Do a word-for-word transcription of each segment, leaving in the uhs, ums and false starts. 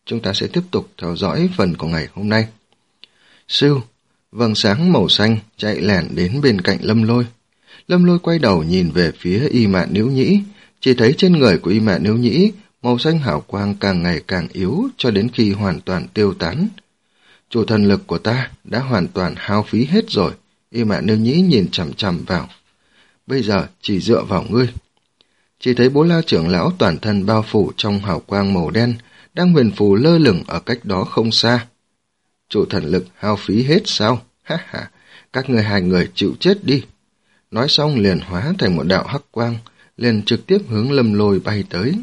chúng ta sẽ tiếp tục theo dõi phần của ngày hôm nay. Sưu, vầng sáng màu xanh chạy lẻn đến bên cạnh Lâm Lôi. Lâm Lôi quay đầu nhìn về phía Y Mạn Níu Nhĩ, chỉ thấy trên người của Y Mạn Níu Nhĩ màu xanh hào quang càng ngày càng yếu cho đến khi hoàn toàn tiêu tán. Chủ thần lực của ta đã hoàn toàn hao phí hết rồi. Y Mạn Níu Nhĩ nhìn chằm chằm vào. Bây giờ chỉ dựa vào ngươi. Chỉ thấy Bố La trưởng lão toàn thân bao phủ trong hào quang màu đen, đang huyền phù lơ lửng ở cách đó không xa. Chủ thần lực hao phí hết sao? Ha ha, các ngươi hai người chịu chết đi. Nói xong liền hóa thành một đạo hắc quang, liền trực tiếp hướng Lâm Lôi bay tới.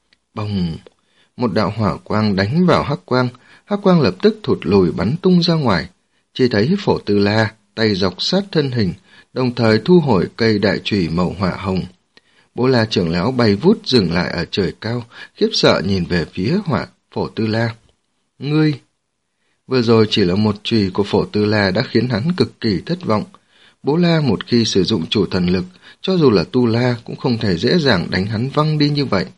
Bồng! Một đạo hỏa quang đánh vào hắc quang, hắc quang lập tức thụt lùi bắn tung ra ngoài. Chỉ thấy Phổ Tư La tay dọc sát thân hình, đồng thời thu hồi cây đại chùy màu hỏa hồng. Bố La trưởng lão bay vút dừng lại ở trời cao, khiếp sợ nhìn về phía hỏa Phổ Tư La. Ngươi! Vừa rồi chỉ là một chùy của Phổ Tư La đã khiến hắn cực kỳ thất vọng. Bố La một khi sử dụng chủ thần lực, cho dù là Tu La cũng không thể dễ dàng đánh hắn văng đi như vậy.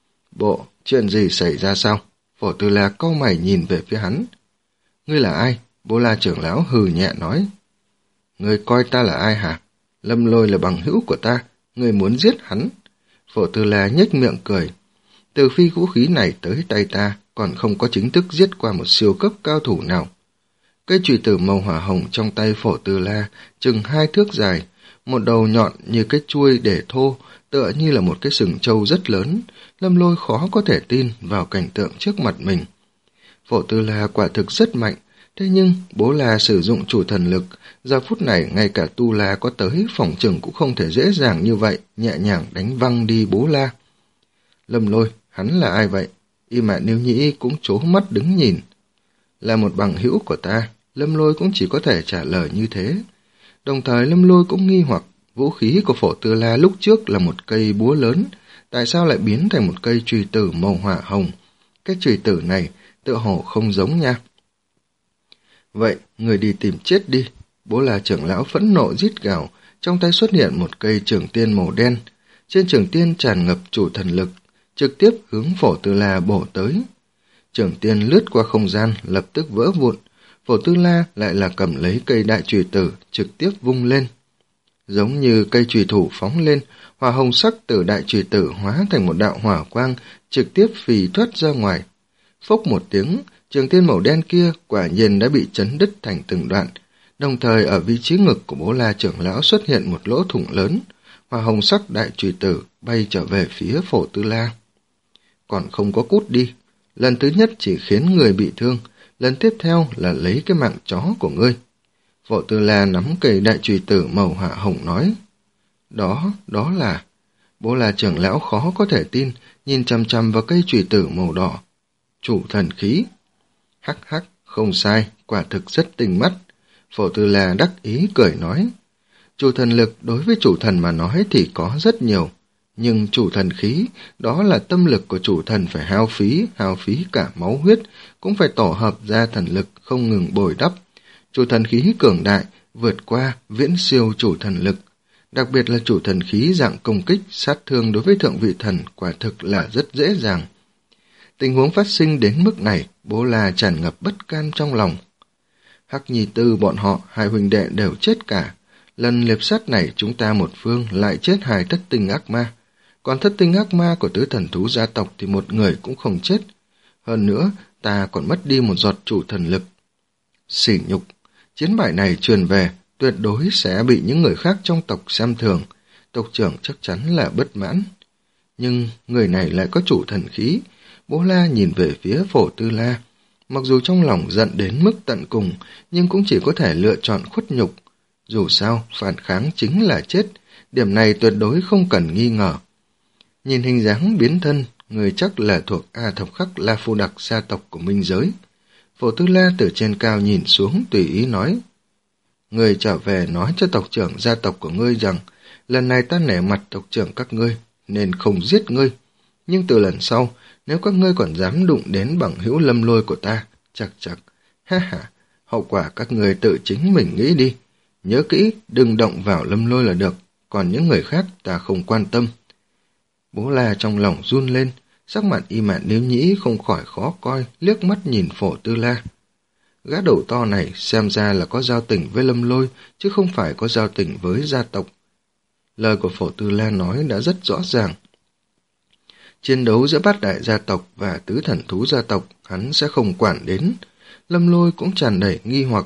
Bộ, chuyện gì xảy ra sao? Phổ Tư La cau mày nhìn về phía hắn. Ngươi là ai? Bố La trưởng lão hừ nhẹ nói. Ngươi coi ta là ai hả? Lâm Lôi là bằng hữu của ta, ngươi muốn giết hắn. Phổ Tư La nhếch miệng cười. Từ phi vũ khí này tới tay ta, còn không có chính thức giết qua một siêu cấp cao thủ nào. Cây chùy tử màu hỏa hồng trong tay Phổ Tư La chừng hai thước dài, một đầu nhọn như cái chuôi để thô, tựa như là một cái sừng trâu rất lớn. Lâm Lôi khó có thể tin vào cảnh tượng trước mặt mình. Phổ Tư La quả thực rất mạnh, thế nhưng Bố La sử dụng chủ thần lực, giờ phút này ngay cả Tu La có tới phòng chừng cũng không thể dễ dàng như vậy nhẹ nhàng đánh văng đi Bố La. Lâm Lôi, hắn là ai vậy? Y Mạn Níu Nhĩ cũng trố mắt đứng nhìn. Là một bằng hữu của ta, Lâm Lôi cũng chỉ có thể trả lời như thế. Đồng thời Lâm Lôi cũng nghi hoặc, vũ khí của Phổ Tư La lúc trước là một cây búa lớn, tại sao lại biến thành một cây chùy tử màu hỏa hồng? Cái chùy tử này tựa hồ không giống nha. Vậy, người đi tìm chết đi. Bố La trưởng lão phẫn nộ rít gào, trong tay xuất hiện một cây trường tiên màu đen. Trên trường tiên tràn ngập chủ thần lực, trực tiếp hướng Phổ Tư La bổ tới. Trường tiên lướt qua không gian, lập tức vỡ vụn. Phổ Tư La lại là cầm lấy cây đại chùy tử, trực tiếp vung lên. Giống như cây chùy thủ phóng lên, hỏa hồng sắc từ đại chùy tử hóa thành một đạo hỏa quang, trực tiếp phì thoát ra ngoài. Phốc một tiếng, trường tiên màu đen kia quả nhiên đã bị chấn đứt thành từng đoạn. Đồng thời ở vị trí ngực của Bố La trưởng lão xuất hiện một lỗ thủng lớn. Hỏa hồng sắc đại chùy tử bay trở về phía Phổ Tư La. Còn không có cút đi. Lần thứ nhất chỉ khiến người bị thương, lần tiếp theo là lấy cái mạng chó của ngươi. Phổ Tư La nắm cây đại chùy tử màu hỏa hồng nói. Đó, đó là... Bố La trưởng lão khó có thể tin, nhìn chằm chằm vào cây chùy tử màu đỏ. Chủ thần khí. Hắc hắc, không sai, quả thực rất tinh mắt. Phổ Tư La đắc ý cười nói. Chủ thần lực đối với chủ thần mà nói thì có rất nhiều. Nhưng chủ thần khí, đó là tâm lực của chủ thần phải hao phí, hao phí cả máu huyết, cũng phải tổ hợp ra thần lực không ngừng bồi đắp. Chủ thần khí cường đại, vượt qua, viễn siêu chủ thần lực. Đặc biệt là chủ thần khí dạng công kích, sát thương đối với thượng vị thần quả thực là rất dễ dàng. Tình huống phát sinh đến mức này, Bố La tràn ngập bất can trong lòng. Hắc Nhi Tư bọn họ, hai huynh đệ đều chết cả. Lần liệp sát này chúng ta một phương lại chết hai thất tinh ác ma. Còn thất tinh ác ma của tứ thần thú gia tộc thì một người cũng không chết. Hơn nữa, ta còn mất đi một giọt chủ thần lực. Sỉ nhục, chiến bại này truyền về, tuyệt đối sẽ bị những người khác trong tộc xem thường. Tộc trưởng chắc chắn là bất mãn. Nhưng người này lại có chủ thần khí. Bố La nhìn về phía Phổ Tư La. Mặc dù trong lòng giận đến mức tận cùng, nhưng cũng chỉ có thể lựa chọn khuất nhục. Dù sao, phản kháng chính là chết. Điểm này tuyệt đối không cần nghi ngờ. Nhìn hình dáng biến thân, người chắc là thuộc A Thập Khắc La Phu Đặc gia tộc của Minh Giới. Phổ Tư La từ trên cao nhìn xuống tùy ý nói. Người trở về nói cho tộc trưởng gia tộc của ngươi rằng, lần này ta nể mặt tộc trưởng các ngươi, nên không giết ngươi. Nhưng từ lần sau, nếu các ngươi còn dám đụng đến bằng hữu Lâm Lôi của ta, chắc chắc, ha ha, hậu quả các ngươi tự chính mình nghĩ đi. Nhớ kỹ, đừng động vào Lâm Lôi là được, còn những người khác ta không quan tâm. Bố La trong lòng run lên, Sắc mặt Y Mạn Níu Nhĩ không khỏi khó coi, liếc mắt nhìn Phổ Tư La. Gã đầu to này xem ra là có giao tình với Lâm Lôi, chứ không phải có giao tình với gia tộc. Lời của Phổ Tư La nói đã rất rõ ràng. Chiến đấu giữa bát đại gia tộc và tứ thần thú gia tộc hắn sẽ không quản đến. Lâm Lôi cũng tràn đầy nghi hoặc.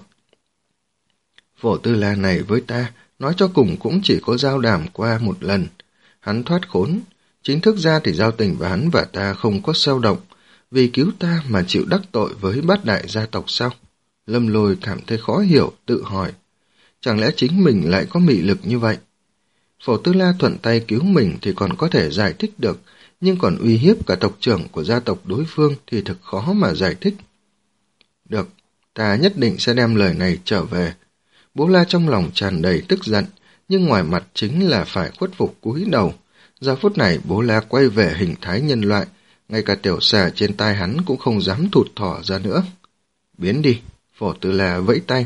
Phổ Tư La này với ta, nói cho cùng cũng chỉ có giao đàm qua một lần. Hắn thoát khốn, chính thức ra thì giao tình với hắn và ta không có sao động, vì cứu ta mà chịu đắc tội với bát đại gia tộc sao? Lâm Lôi cảm thấy khó hiểu, tự hỏi. Chẳng lẽ chính mình lại có mị lực như vậy? Phổ Tư La thuận tay cứu mình thì còn có thể giải thích được, nhưng còn uy hiếp cả tộc trưởng của gia tộc đối phương thì thật khó mà giải thích. Được, ta nhất định sẽ đem lời này trở về. Bố La trong lòng tràn đầy tức giận, nhưng ngoài mặt chính là phải khuất phục cúi đầu. Giờ phút này Bố La quay về hình thái nhân loại, ngay cả tiểu xà trên tai hắn cũng không dám thụt thỏ ra nữa. Biến đi, Phổ Tư La vẫy tay.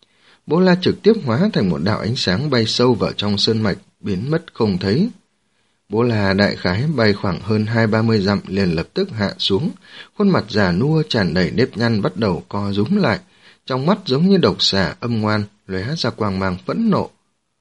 Bố La trực tiếp hóa thành một đạo ánh sáng bay sâu vào trong sơn mạch, biến mất không thấy. Bố La đại khái bay khoảng hơn hai ba mươi dặm liền lập tức hạ xuống, khuôn mặt già nua tràn đầy nếp nhăn bắt đầu co rúm lại, trong mắt giống như độc xà âm ngoan lóe ra quang mang phẫn nộ.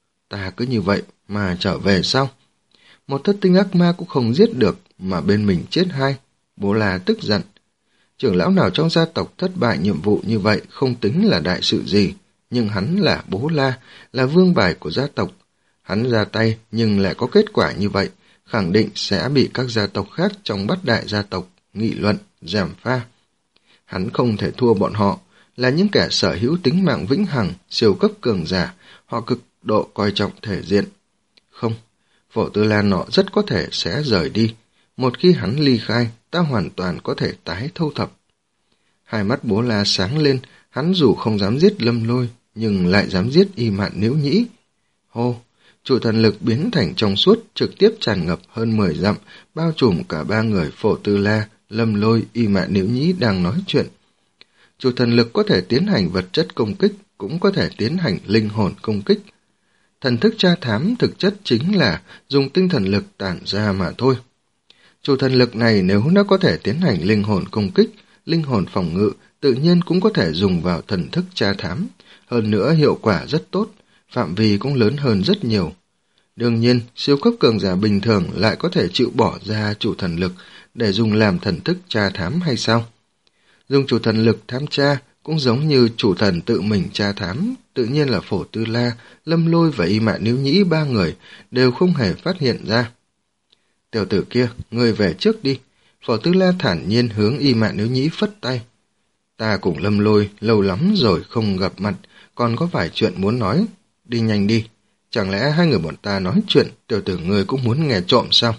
Ta cứ như vậy mà trở về sao? Một thất tinh ác ma cũng không giết được mà bên mình chết hai. Bố La tức giận. Trưởng lão nào trong gia tộc thất bại nhiệm vụ như vậy không tính là đại sự gì, nhưng hắn là Bố La, là vương bài của gia tộc. Hắn ra tay nhưng lại có kết quả như vậy, khẳng định sẽ bị các gia tộc khác trong bát đại gia tộc nghị luận, gièm pha. Hắn không thể thua bọn họ, là những kẻ sở hữu tính mạng vĩnh hằng, siêu cấp cường giả, họ cực độ coi trọng thể diện. Không, Phổ Tư La nọ rất có thể sẽ rời đi. Một khi hắn ly khai, ta hoàn toàn có thể tái thâu thập. Hai mắt Bố La sáng lên, hắn dù không dám giết Lâm Lôi, nhưng lại dám giết Y Mạn Níu Nhĩ. Hô! Chủ thần lực biến thành trong suốt, trực tiếp tràn ngập hơn mười dặm, bao trùm cả ba người Phổ Tư La, Lâm Lôi, Y Mạn Níu Nhĩ đang nói chuyện. Chủ thần lực có thể tiến hành vật chất công kích, cũng có thể tiến hành linh hồn công kích. Thần thức tra thám thực chất chính là dùng tinh thần lực tản ra mà thôi. Chủ thần lực này nếu nó có thể tiến hành linh hồn công kích, linh hồn phòng ngự, tự nhiên cũng có thể dùng vào thần thức tra thám. Hơn nữa hiệu quả rất tốt, phạm vi cũng lớn hơn rất nhiều. Đương nhiên, siêu cấp cường giả bình thường lại có thể chịu bỏ ra chủ thần lực để dùng làm thần thức tra thám hay sao? Dùng chủ thần lực thám tra cũng giống như chủ thần tự mình tra thám, tự nhiên là Phổ Tư La, Lâm Lôi và Y Mạn Níu Nhĩ ba người đều không hề phát hiện ra. Tiểu tử kia, ngươi về trước đi. Phổ Tư La thản nhiên hướng Y Mạn Níu Nhĩ phất tay. Ta cùng Lâm Lôi lâu lắm rồi không gặp mặt, còn có vài chuyện muốn nói. Đi nhanh đi. Chẳng lẽ hai người bọn ta nói chuyện, tiểu tử ngươi cũng muốn nghe trộm sao?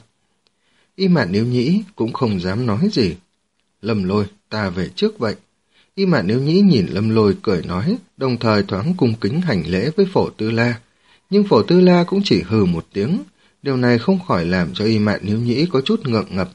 Y Mạn Níu Nhĩ cũng không dám nói gì. Lâm Lôi, ta về trước vậy. Y Mạn Níu Nhĩ nhìn Lâm Lôi cười nói, đồng thời thoáng cung kính hành lễ với Phổ Tư La. Nhưng Phổ Tư La cũng chỉ hừ một tiếng, điều này không khỏi làm cho Y Mạn Níu Nhĩ có chút ngượng ngập.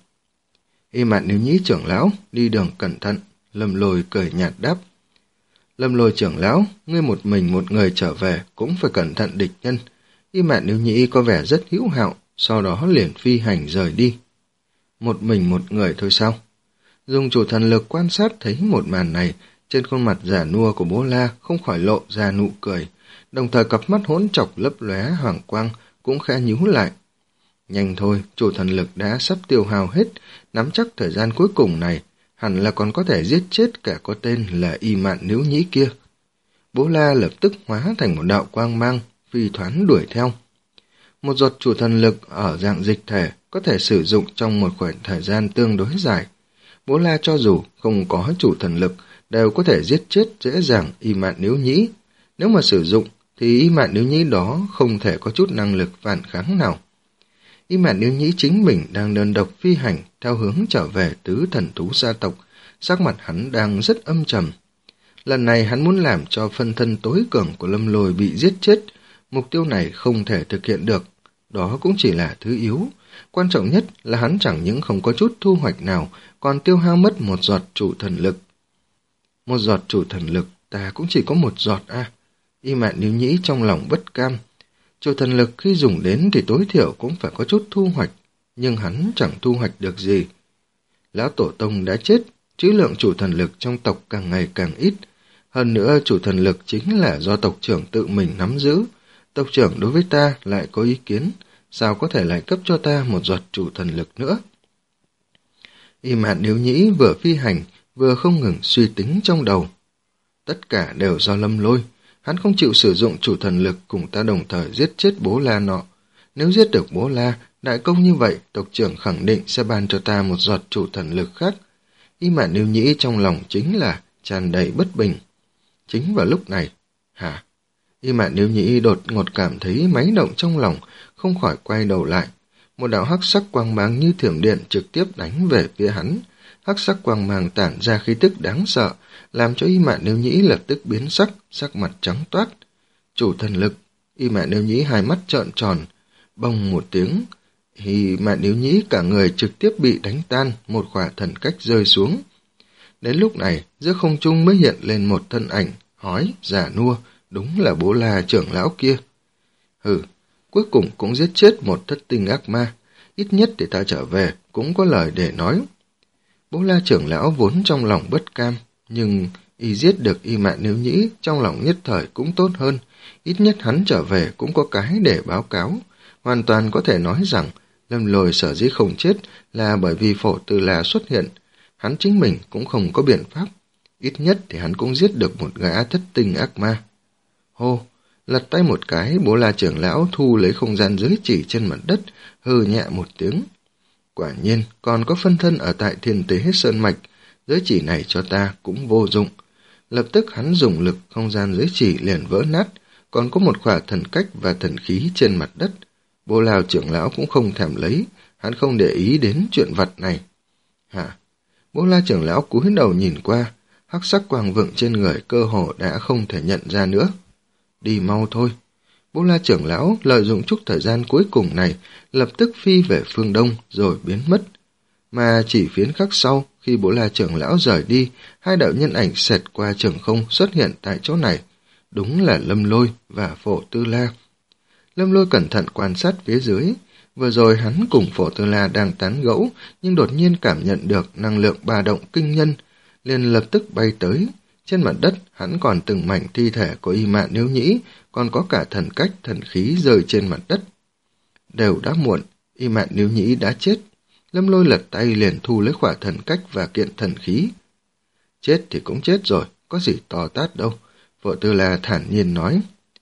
Y Mạn Níu Nhĩ trưởng lão, đi đường cẩn thận. Lâm Lôi cười nhạt đáp. Lâm Lôi trưởng lão, ngươi một mình một người trở về cũng phải cẩn thận địch nhân. Y Mạn Níu Nhĩ có vẻ rất hữu hảo, sau đó liền phi hành rời đi. Một mình một người thôi sao? Dùng chủ thần lực quan sát thấy một màn này, trên khuôn mặt già nua của Bố La không khỏi lộ ra nụ cười, đồng thời cặp mắt hỗn trọc lấp lóe hoàng quang cũng khẽ nhíu lại. Nhanh thôi, chủ thần lực đã sắp tiêu hao hết, nắm chắc thời gian cuối cùng này, hẳn là còn có thể giết chết kẻ có tên là Y Mạn Níu Nhĩ kia. Bố La lập tức hóa thành một đạo quang mang, phi thoán đuổi theo. Một giọt chủ thần lực ở dạng dịch thể có thể sử dụng trong một khoảng thời gian tương đối dài. Bố La cho dù không có chủ thần lực, đều có thể giết chết dễ dàng Y Mạn Níu Nhĩ. Nếu mà sử dụng, thì Y Mạn Níu Nhĩ đó không thể có chút năng lực phản kháng nào. Y Mạn Níu Nhĩ chính mình đang đơn độc phi hành theo hướng trở về tứ thần thú gia tộc, sắc mặt hắn đang rất âm trầm. Lần này hắn muốn làm cho phân thân tối cường của Lâm Lôi bị giết chết, mục tiêu này không thể thực hiện được, đó cũng chỉ là thứ yếu. Quan trọng nhất là hắn chẳng những không có chút thu hoạch nào, còn tiêu hao mất một giọt chủ thần lực. Một giọt chủ thần lực, ta cũng chỉ có một giọt à. Y Mạn Níu Nhĩ trong lòng bất cam. Chủ thần lực khi dùng đến thì tối thiểu cũng phải có chút thu hoạch, nhưng hắn chẳng thu hoạch được gì. Lão tổ tông đã chết, trữ lượng chủ thần lực trong tộc càng ngày càng ít. Hơn nữa chủ thần lực chính là do tộc trưởng tự mình nắm giữ. Tộc trưởng đối với ta lại có ý kiến, sao có thể lại cấp cho ta một giọt chủ thần lực nữa? Y Mạn Nếu Nhĩ vừa phi hành, vừa không ngừng suy tính trong đầu. Tất cả đều do Lâm Lôi, hắn không chịu sử dụng chủ thần lực cùng ta đồng thời giết chết bố La nọ. Nếu giết được bố La, đại công như vậy, tộc trưởng khẳng định sẽ ban cho ta một giọt chủ thần lực khác. Y Mạn Nếu Nhĩ trong lòng chính là tràn đầy bất bình. Chính vào lúc này, hả? Y Mạn Nếu Nhĩ đột ngột cảm thấy máy động trong lòng, không khỏi quay đầu lại. Một đạo hắc sắc quang mang như thiểm điện trực tiếp đánh về phía hắn. Hắc sắc quang mang tản ra khí tức đáng sợ, làm cho Y Mạn Nếu Nhĩ lập tức biến sắc, sắc mặt trắng toát. Chủ thần lực, Y Mạn Nếu Nhĩ hai mắt trợn tròn, bông một tiếng, Y Mạn Nếu Nhĩ cả người trực tiếp bị đánh tan, một khỏa thần cách rơi xuống. Đến lúc này, giữa không trung mới hiện lên một thân ảnh, hói, giả nua, đúng là bố La trưởng lão kia. Hừ, cuối cùng cũng giết chết một thất tinh ác ma, ít nhất thì ta trở về cũng có lời để nói. Bố La trưởng lão vốn trong lòng bất cam, nhưng y giết được Y Mạn Nếu Nhĩ trong lòng nhất thời cũng tốt hơn, ít nhất hắn trở về cũng có cái để báo cáo. Hoàn toàn có thể nói rằng Lâm Lôi sở dĩ không chết là bởi vì Phổ Tư La xuất hiện, hắn chính mình cũng không có biện pháp, ít nhất thì hắn cũng giết được một gã thất tinh ác ma. Hô, lật tay một cái, bố La trưởng lão thu lấy không gian giới chỉ trên mặt đất, hừ nhẹ một tiếng. Quả nhiên, còn có phân thân ở tại Thiên Tế Sơn Mạch, giới chỉ này cho ta cũng vô dụng. Lập tức hắn dùng lực, không gian giới chỉ liền vỡ nát, còn có một khỏa thần cách và thần khí trên mặt đất. Bố La trưởng lão cũng không thèm lấy, hắn không để ý đến chuyện vật này. Hả? Bố La trưởng lão cúi đầu nhìn qua, hắc sắc quang vượng trên người cơ hồ đã không thể nhận ra nữa. Đi mau thôi. Bố La trưởng lão lợi dụng chút thời gian cuối cùng này, lập tức phi về phương đông rồi biến mất. Mà chỉ phiến khắc sau, khi Bố La trưởng lão rời đi, hai đạo nhân ảnh xẹt qua trường không xuất hiện tại chỗ này. Đúng là Lâm Lôi và Phổ Tư La. Lâm Lôi cẩn thận quan sát phía dưới. Vừa rồi hắn cùng Phổ Tư La đang tán gẫu, nhưng đột nhiên cảm nhận được năng lượng ba động kinh nhân, liền lập tức bay tới. Trên mặt đất, hắn còn từng mảnh thi thể của Y Mạn Nếu Nhĩ, còn có cả thần cách, thần khí rơi trên mặt đất. Đều đã muộn, Y Mạn Nếu Nhĩ đã chết. Lâm Lôi lật tay liền thu lấy khỏa thần cách và kiện thần khí. Chết thì cũng chết rồi, có gì to tát đâu, Phổ Tư La thản nhiên nói.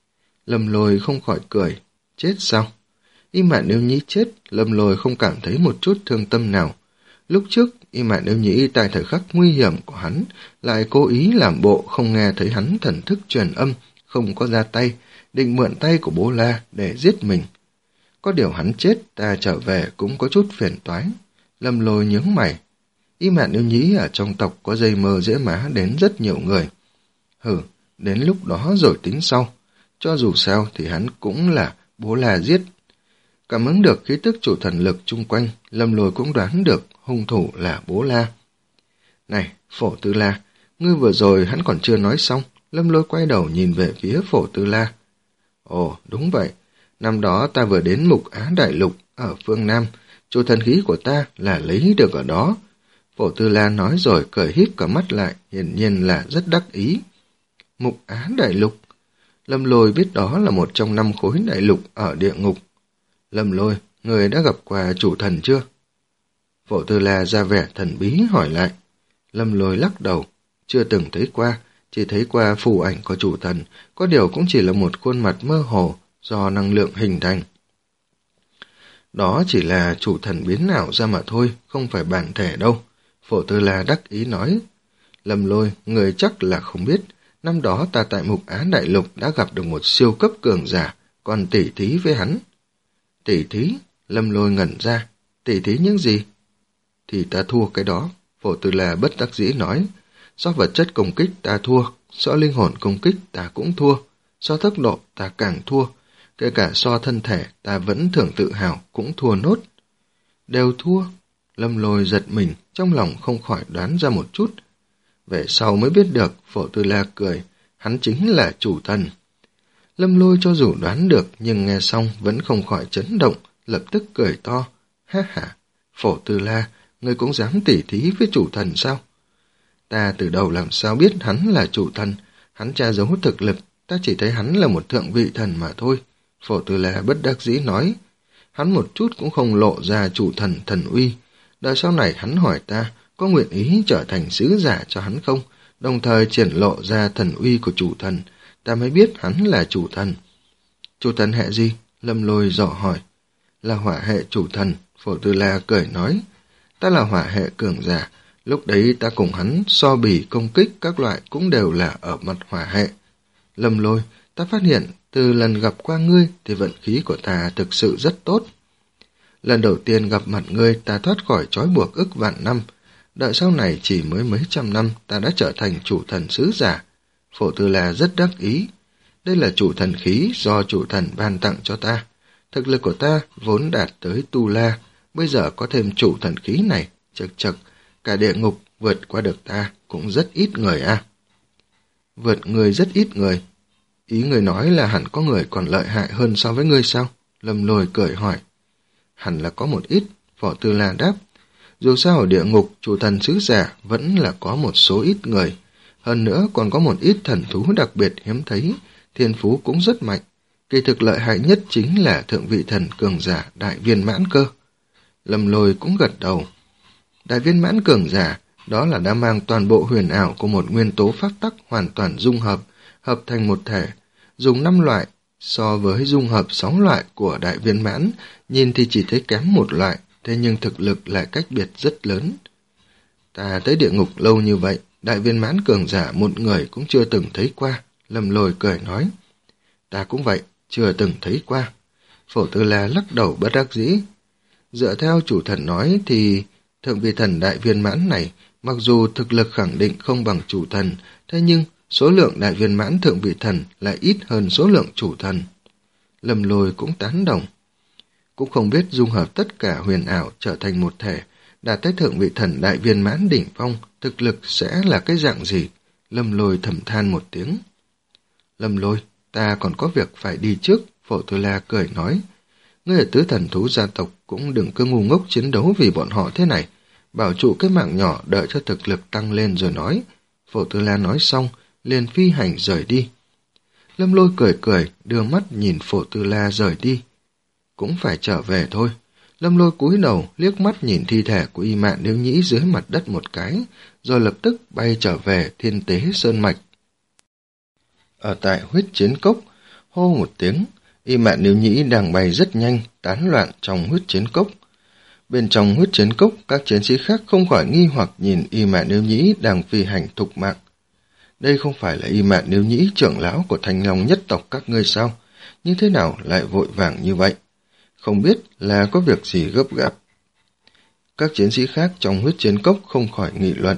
Lâm Lôi không khỏi cười, chết sao? Y Mạn Nếu Nhĩ chết, Lâm Lôi không cảm thấy một chút thương tâm nào. Lúc trước, Y Mạn Nếu Nhĩ tại thời khắc nguy hiểm của hắn, lại cố ý làm bộ không nghe thấy hắn thần thức truyền âm, không có ra tay, định mượn tay của Bố La để giết mình. Có điều hắn chết, ta trở về cũng có chút phiền toái. Lâm Lôi nhướng mày. Y Mạn Nếu Nhĩ ở trong tộc có dây mơ dễ má đến rất nhiều người. Hừ, đến lúc đó rồi tính sau. Cho dù sao thì hắn cũng là Bố La giết. Cảm ứng được khí tức chủ thần lực chung quanh, Lâm Lôi cũng đoán được hung thủ là Bố La. Này, Phổ Tư La, ngươi vừa rồi hắn còn chưa nói xong. Lâm Lôi quay đầu nhìn về phía Phổ Tư La. Ồ, đúng vậy. Năm đó ta vừa đến Mục Á Đại Lục ở phương Nam, chủ thần khí của ta là lấy được ở đó. Phổ Tư La nói rồi cười híp cả mắt lại, hiển nhiên là rất đắc ý. Mục Á Đại Lục. Lâm Lôi biết đó là một trong năm khối đại lục ở địa ngục. Lâm Lôi, người đã gặp qua chủ thần chưa? Phổ Tư La ra vẻ thần bí hỏi lại. Lâm Lôi lắc đầu, chưa từng thấy qua, chỉ thấy qua phù ảnh của chủ thần, có điều cũng chỉ là một khuôn mặt mơ hồ do năng lượng hình thành. Đó chỉ là chủ thần biến ảo ra mà thôi, không phải bản thể đâu. Phổ Tư La đắc ý nói. Lâm Lôi, người chắc là không biết, năm đó ta tại Mục Á Đại Lục đã gặp được một siêu cấp cường giả, còn tỉ thí với hắn. Tỉ thí? Lâm Lôi ngẩn ra. Tỉ thí những gì? Thì ta thua cái đó. Phổ Tư La bất đắc dĩ nói. Do vật chất công kích ta thua, so linh hồn công kích ta cũng thua, so tốc độ ta càng thua, kể cả so thân thể ta vẫn thường tự hào cũng thua nốt. Đều thua. Lâm Lôi giật mình, trong lòng không khỏi đoán ra một chút. Về sau mới biết được, Phổ Tư La cười, hắn chính là chủ thần. Lâm Lôi cho dù đoán được, nhưng nghe xong vẫn không khỏi chấn động, lập tức cười to. Ha ha, Phổ Tư La, ngươi cũng dám tỉ thí với chủ thần sao? Ta từ đầu làm sao biết hắn là chủ thần, hắn che giấu thực lực, ta chỉ thấy hắn là một thượng vị thần mà thôi. Phổ Tư La bất đắc dĩ nói, hắn một chút cũng không lộ ra chủ thần thần uy. Đợi sau này hắn hỏi ta có nguyện ý trở thành sứ giả cho hắn không, đồng thời triển lộ ra thần uy của chủ thần, ta mới biết hắn là chủ thần. Chủ thần hệ gì? Lâm Lôi dò hỏi. Là hỏa hệ chủ thần, Phổ Tư La cười nói. Ta là hỏa hệ cường giả, lúc đấy ta cùng hắn so bì công kích các loại cũng đều là ở mặt hỏa hệ. Lâm Lôi, ta phát hiện từ lần gặp qua ngươi thì vận khí của ta thực sự rất tốt. Lần đầu tiên gặp mặt ngươi ta thoát khỏi trói buộc ức vạn năm, đợi sau này chỉ mới mấy trăm năm ta đã trở thành chủ thần sứ giả. Phổ Tư La rất đắc ý. Đây là chủ thần khí do chủ thần ban tặng cho ta. Thực lực của ta vốn đạt tới Tu La, bây giờ có thêm chủ thần khí này, chật chật, cả địa ngục vượt qua được ta cũng rất ít người à. Vượt người rất ít người. Ý người nói là hẳn có người còn lợi hại hơn so với ngươi sao? Lâm Lôi cười hỏi. Hẳn là có một ít, Phổ Tư La đáp. Dù sao ở địa ngục, chủ thần sứ giả vẫn là có một số ít người. Hơn nữa còn có một ít thần thú đặc biệt hiếm thấy, thiên phú cũng rất mạnh. Kỳ thực lợi hại nhất chính là thượng vị thần cường giả đại viên mãn cơ. Lâm Lôi cũng gật đầu. Đại viên mãn cường giả, đó là đã mang toàn bộ huyền ảo của một nguyên tố pháp tắc hoàn toàn dung hợp, hợp thành một thể, dùng năm loại, so với dung hợp sáu loại của đại viên mãn, nhìn thì chỉ thấy kém một loại, thế nhưng thực lực lại cách biệt rất lớn. Ta tới địa ngục lâu như vậy, đại viên mãn cường giả một người cũng chưa từng thấy qua, Lâm Lôi cười nói. Ta cũng vậy, chưa từng thấy qua. Phổ Tư La lắc đầu bất đắc dĩ. Dựa theo chủ thần nói thì thượng vị thần đại viên mãn này, mặc dù thực lực khẳng định không bằng chủ thần, thế nhưng số lượng đại viên mãn thượng vị thần lại ít hơn số lượng chủ thần. Lâm Lôi cũng tán đồng. Cũng không biết dung hợp tất cả huyền ảo trở thành một thể, đạt tới thượng vị thần đại viên mãn đỉnh phong, thực lực sẽ là cái dạng gì? Lâm Lôi thầm than một tiếng. Lâm Lôi, ta còn có việc phải đi trước, Phổ Tư La cười nói. Ngươi ở tứ thần thú gia tộc cũng đừng cứ ngu ngốc chiến đấu vì bọn họ thế này, bảo trụ cái mạng nhỏ đợi cho thực lực tăng lên rồi nói. Phổ Tư La nói xong, liền phi hành rời đi. Lâm Lôi cười cười, đưa mắt nhìn Phổ Tư La rời đi. Cũng phải trở về thôi. Lâm Lôi cúi đầu, liếc mắt nhìn thi thể của Y Mạn Nếu Nhĩ dưới mặt đất một cái, rồi lập tức bay trở về Thiên Tế Sơn Mạch. Ở tại huyết chiến cốc, hô một tiếng, Y Mạn Nếu Nhĩ đang bay rất nhanh, tán loạn trong huyết chiến cốc. Bên trong huyết chiến cốc, các chiến sĩ khác không khỏi nghi hoặc nhìn Y Mạn Nếu Nhĩ đang phi hành thục mạng. Đây không phải là Y Mạn Nếu Nhĩ trưởng lão của Thanh Long nhất tộc các ngươi sao? Như thế nào lại vội vàng như vậy? Không biết là có việc gì gấp gáp. Các chiến sĩ khác trong huyết chiến cốc không khỏi nghị luận.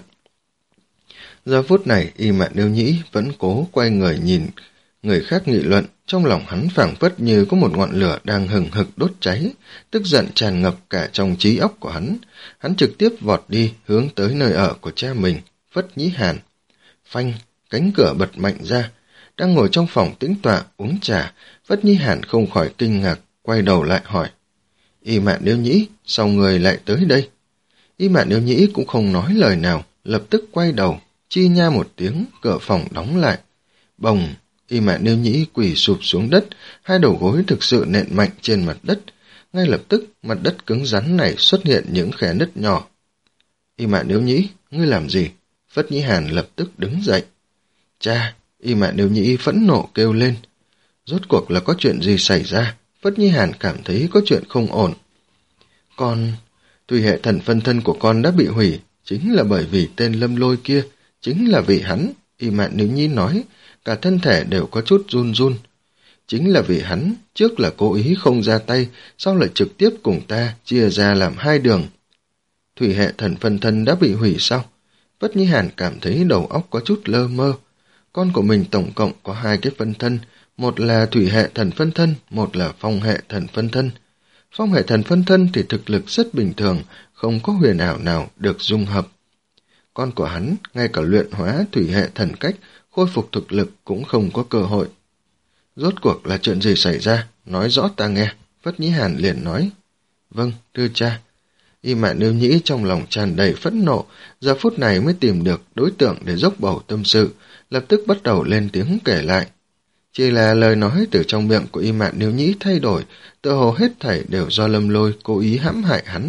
Giờ phút này, Y Mạn Nếu Nhĩ vẫn cố quay người nhìn người khác nghị luận, trong lòng hắn phảng phất như có một ngọn lửa đang hừng hực đốt cháy, tức giận tràn ngập cả trong trí óc của hắn. Hắn trực tiếp vọt đi, hướng tới nơi ở của cha mình, Phất Nhĩ Hàn. Phanh, cánh cửa bật mạnh ra. Đang ngồi trong phòng tĩnh tọa uống trà, Phất Nhĩ Hàn không khỏi kinh ngạc, quay đầu lại hỏi. Y Mạn Nếu Nhĩ, sao người lại tới đây? Y Mạn Nếu Nhĩ cũng không nói lời nào, lập tức quay đầu, chi nha một tiếng, cửa phòng đóng lại. Bồng, Y Mạn Nếu Nhĩ quỳ sụp xuống đất, hai đầu gối thực sự nện mạnh trên mặt đất. Ngay lập tức, mặt đất cứng rắn này xuất hiện những khe nứt nhỏ. Y Mạn Nếu Nhĩ, ngươi làm gì? Phất Nhĩ Hàn lập tức đứng dậy. Cha, Y Mạn Nếu Nhĩ phẫn nộ kêu lên. Rốt cuộc là có chuyện gì xảy ra? Phất Nhĩ Hàn cảm thấy có chuyện không ổn. Con, tuy hệ thần phân thân của con đã bị hủy, chính là bởi vì tên Lâm Lôi kia, chính là vì hắn, Y Mạn Nếu Nhĩ nói, cả thân thể đều có chút run run. Chính là vì hắn, trước là cố ý không ra tay, sau lại trực tiếp cùng ta chia ra làm hai đường. Thủy hệ thần phân thân đã bị hủy sao? Phất Nhĩ Hàn cảm thấy đầu óc có chút lơ mơ. Con của mình tổng cộng có hai cái phân thân, một là thủy hệ thần phân thân, một là phong hệ thần phân thân. Phong hệ thần phân thân thì thực lực rất bình thường, không có huyền ảo nào được dung hợp. Con của hắn, ngay cả luyện hóa thủy hệ thần cách, khôi phục thực lực cũng không có cơ hội. Rốt cuộc là chuyện gì xảy ra? Nói rõ ta nghe. Phất Nhĩ Hàn liền nói. Vâng, thưa cha. Y Mạn Nếu Nhĩ trong lòng tràn đầy phẫn nộ, giờ phút này mới tìm được đối tượng để dốc bầu tâm sự, lập tức bắt đầu lên tiếng kể lại. Chỉ là lời nói từ trong miệng của Y Mạn Nếu Nhĩ thay đổi, tựa hồ hết thảy đều do Lâm Lôi cố ý hãm hại hắn.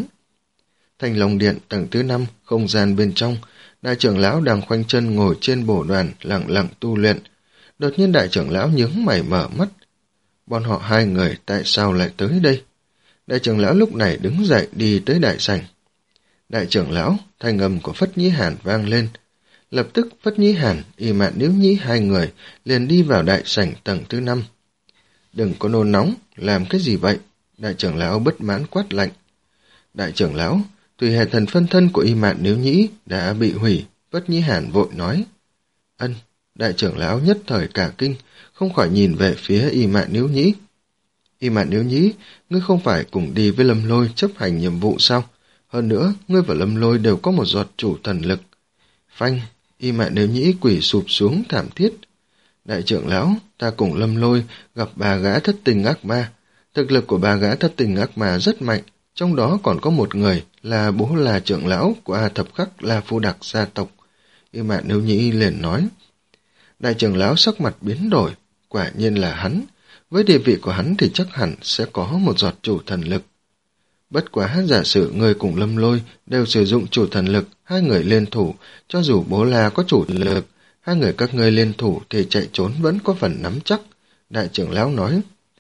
Thành Long Điện tầng thứ năm, không gian bên trong, đại trưởng lão đang khoanh chân ngồi trên bồ đoàn lặng lặng tu luyện. Đột nhiên đại trưởng lão nhướng mày mở mắt. Bọn họ hai người tại sao lại tới đây? Đại trưởng lão lúc này đứng dậy đi tới đại sảnh. Đại trưởng lão, thanh âm của Phất Nhĩ Hàn vang lên. Lập tức Phất Nhĩ Hàn, Y Mạn Nếu Nhĩ hai người liền đi vào đại sảnh tầng thứ năm. Đừng có nôn nóng, làm cái gì vậy? Đại trưởng lão bất mãn quát lạnh. Đại trưởng lão, tùy hệ thần phân thân của Y Mạn Nếu Nhĩ đã bị hủy, Phất Nhĩ Hàn vội nói. Ân, đại trưởng lão nhất thời cả kinh, không khỏi nhìn về phía Y Mạn Nếu Nhĩ. Y Mạn Nếu Nhĩ, ngươi không phải cùng đi với Lâm Lôi chấp hành nhiệm vụ sao? Hơn nữa, ngươi và Lâm Lôi đều có một giọt chủ thần lực. Phanh, Y Mạn Nếu Nhĩ quỳ sụp xuống thảm thiết. Đại trưởng lão, ta cùng Lâm Lôi gặp bà gã thất tình ác ma. Thực lực của bà gã thất tình ác ma rất mạnh, trong đó còn có một người là bố là trưởng lão của A Thập Khắc La Phu Đặc gia tộc. Y Mạn Nếu Nhĩ liền nói. Đại trưởng lão sắc mặt biến đổi, quả nhiên là hắn. Với địa vị của hắn thì chắc hẳn sẽ có một giọt chủ thần lực. Bất quá giả sử người cùng Lâm Lôi đều sử dụng chủ thần lực, hai người liên thủ, cho dù bố là có chủ thần lực, hai người các ngươi liên thủ thì chạy trốn vẫn có phần nắm chắc. Đại trưởng lão nói.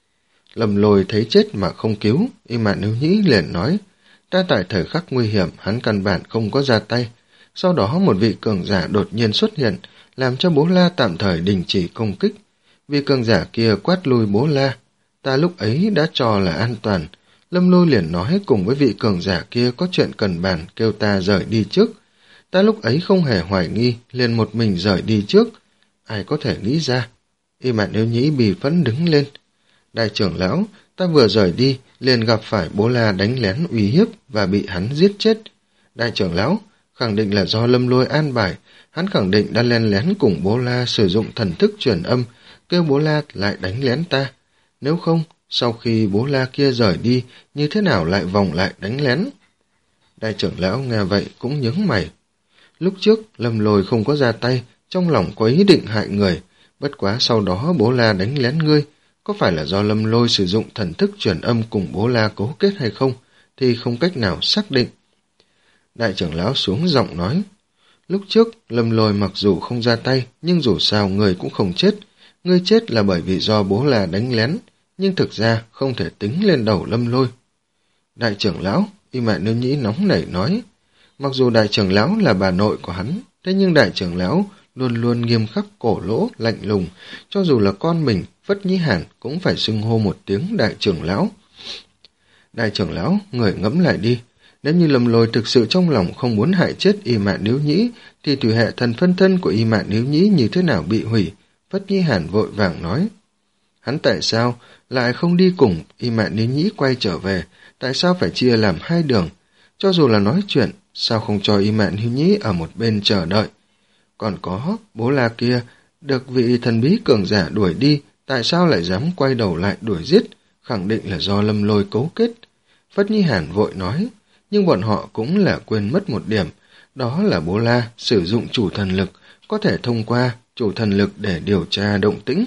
Lâm Lôi thấy chết mà không cứu, Y Mạn Nếu Nhĩ liền nói. Ta tại thời khắc nguy hiểm, hắn căn bản không có ra tay. Sau đó một vị cường giả đột nhiên xuất hiện, làm cho bố la tạm thời đình chỉ công kích. Vị cường giả kia quát lui bố la. Ta lúc ấy đã cho là an toàn. Lâm Lôi liền nói cùng với vị cường giả kia có chuyện cần bàn, kêu ta rời đi trước. Ta lúc ấy không hề hoài nghi, liền một mình rời đi trước. Ai có thể nghĩ ra? Y Mạn Nếu Nhĩ bì phẫn đứng lên. Đại trưởng lão, ta vừa rời đi, liền gặp phải bố la đánh lén uy hiếp và bị hắn giết chết. Đại trưởng lão, khẳng định là do Lâm Lôi an bài, hắn khẳng định đã len lén cùng bố la sử dụng thần thức truyền âm, kêu bố la lại đánh lén ta. Nếu không, sau khi bố la kia rời đi, như thế nào lại vòng lại đánh lén? Đại trưởng lão nghe vậy cũng nhướng mày. Lúc trước, Lâm Lôi không có ra tay, trong lòng có ý định hại người, bất quá sau đó bố la đánh lén ngươi. Có phải là do Lâm Lôi sử dụng thần thức truyền âm cùng bố la cấu kết hay không, thì không cách nào xác định. Đại trưởng lão xuống giọng nói. Lúc trước, Lâm Lôi mặc dù không ra tay, nhưng dù sao người cũng không chết. Ngươi chết là bởi vì do bố la đánh lén, nhưng thực ra không thể tính lên đầu Lâm Lôi. Đại trưởng lão, Y Mạn Nếu Nhĩ nóng nảy nói. Mặc dù đại trưởng lão là bà nội của hắn, thế nhưng đại trưởng lão luôn luôn nghiêm khắc cổ lỗ, lạnh lùng, cho dù là con mình, Phất Nhĩ Hàn cũng phải xưng hô một tiếng đại trưởng lão. Đại trưởng lão, người ngẫm lại đi, nếu như Lâm Lôi thực sự trong lòng không muốn hại chết Y Mạn Nếu Nhĩ, thì thủy hệ thần phân thân của Y Mạn Nếu Nhĩ như thế nào bị hủy? Phất Nhĩ Hàn vội vàng nói. Hắn tại sao lại không đi cùng Y Mạn Nếu Nhĩ quay trở về? Tại sao phải chia làm hai đường? Cho dù là nói chuyện, sao không cho Y Mạn Nếu Nhĩ ở một bên chờ đợi? Còn có, bố la kia, được vị thần bí cường giả đuổi đi, tại sao lại dám quay đầu lại đuổi giết? Khẳng định là do Lâm Lôi cấu kết. Phất Nhĩ Hàn vội nói, nhưng bọn họ cũng là quên mất một điểm, đó là bố la sử dụng chủ thần lực, có thể thông qua chủ thần lực để điều tra động tĩnh.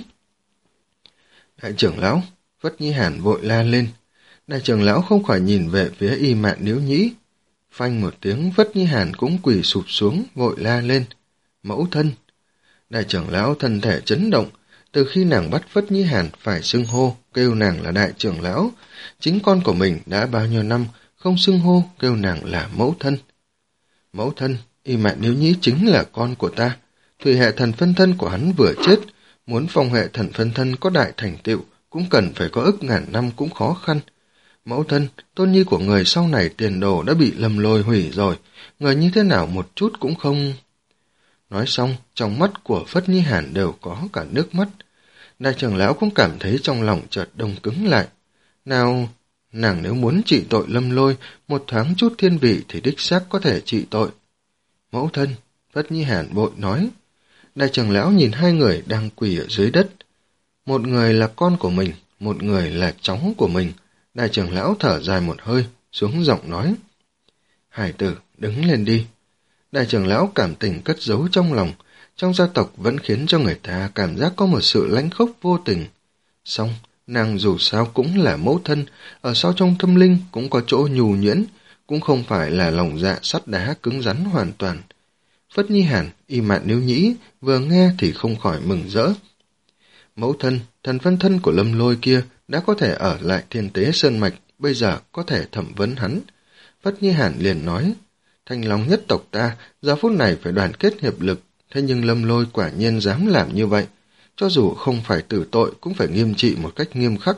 Đại trưởng lão, Phất Nhĩ Hàn vội la lên. Đại trưởng lão không khỏi nhìn về phía Y Mạn Nếu Nhĩ. Phanh một tiếng, Phất Nhĩ Hàn cũng quỳ sụp xuống, vội la lên. Mẫu thân. Đại trưởng lão thân thể chấn động, từ khi nàng bắt Phất Nhĩ Hàn phải xưng hô, kêu nàng là đại trưởng lão, chính con của mình đã bao nhiêu năm không xưng hô, kêu nàng là mẫu thân. Mẫu thân, Y Mạn Nếu Nhĩ chính là con của ta. Thủy hệ thần phân thân của hắn vừa chết, muốn phong hệ thần phân thân có đại thành tựu, cũng cần phải có ức ngàn năm cũng khó khăn. Mẫu thân, tôn nhi của người sau này tiền đồ đã bị Lâm Lôi hủy rồi, người như thế nào một chút cũng không... Nói xong, trong mắt của Phất Nhĩ Hàn đều có cả nước mắt. Đại trưởng lão cũng cảm thấy trong lòng chợt đông cứng lại. Nào, nàng nếu muốn trị tội Lâm Lôi, một thoáng chút thiên vị thì đích xác có thể trị tội. Mẫu thân, Phất Nhĩ Hàn vội nói. Đại trưởng lão nhìn hai người đang quỳ ở dưới đất. Một người là con của mình, một người là cháu của mình. Đại trưởng lão thở dài một hơi, xuống giọng nói. Hải tử, đứng lên đi. Đại trưởng lão cảm tình cất giấu trong lòng, trong gia tộc vẫn khiến cho người ta cảm giác có một sự lãnh khốc vô tình. Song, nàng dù sao cũng là mẫu thân, ở sau trong tâm linh cũng có chỗ nhu nhuyễn, cũng không phải là lòng dạ sắt đá cứng rắn hoàn toàn. Phất Nhi Hàn, Y Mạn Níu Nhĩ vừa nghe thì không khỏi mừng rỡ. Mẫu thân, thần phân thân của Lâm Lôi kia đã có thể ở lại Thiên Tế Sơn Mạch, bây giờ có thể thẩm vấn hắn. Phất Nhi Hàn liền nói, Thanh Long nhất tộc ta, giờ phút này phải đoàn kết hiệp lực, thế nhưng Lâm Lôi quả nhiên dám làm như vậy. Cho dù không phải tử tội cũng phải nghiêm trị một cách nghiêm khắc.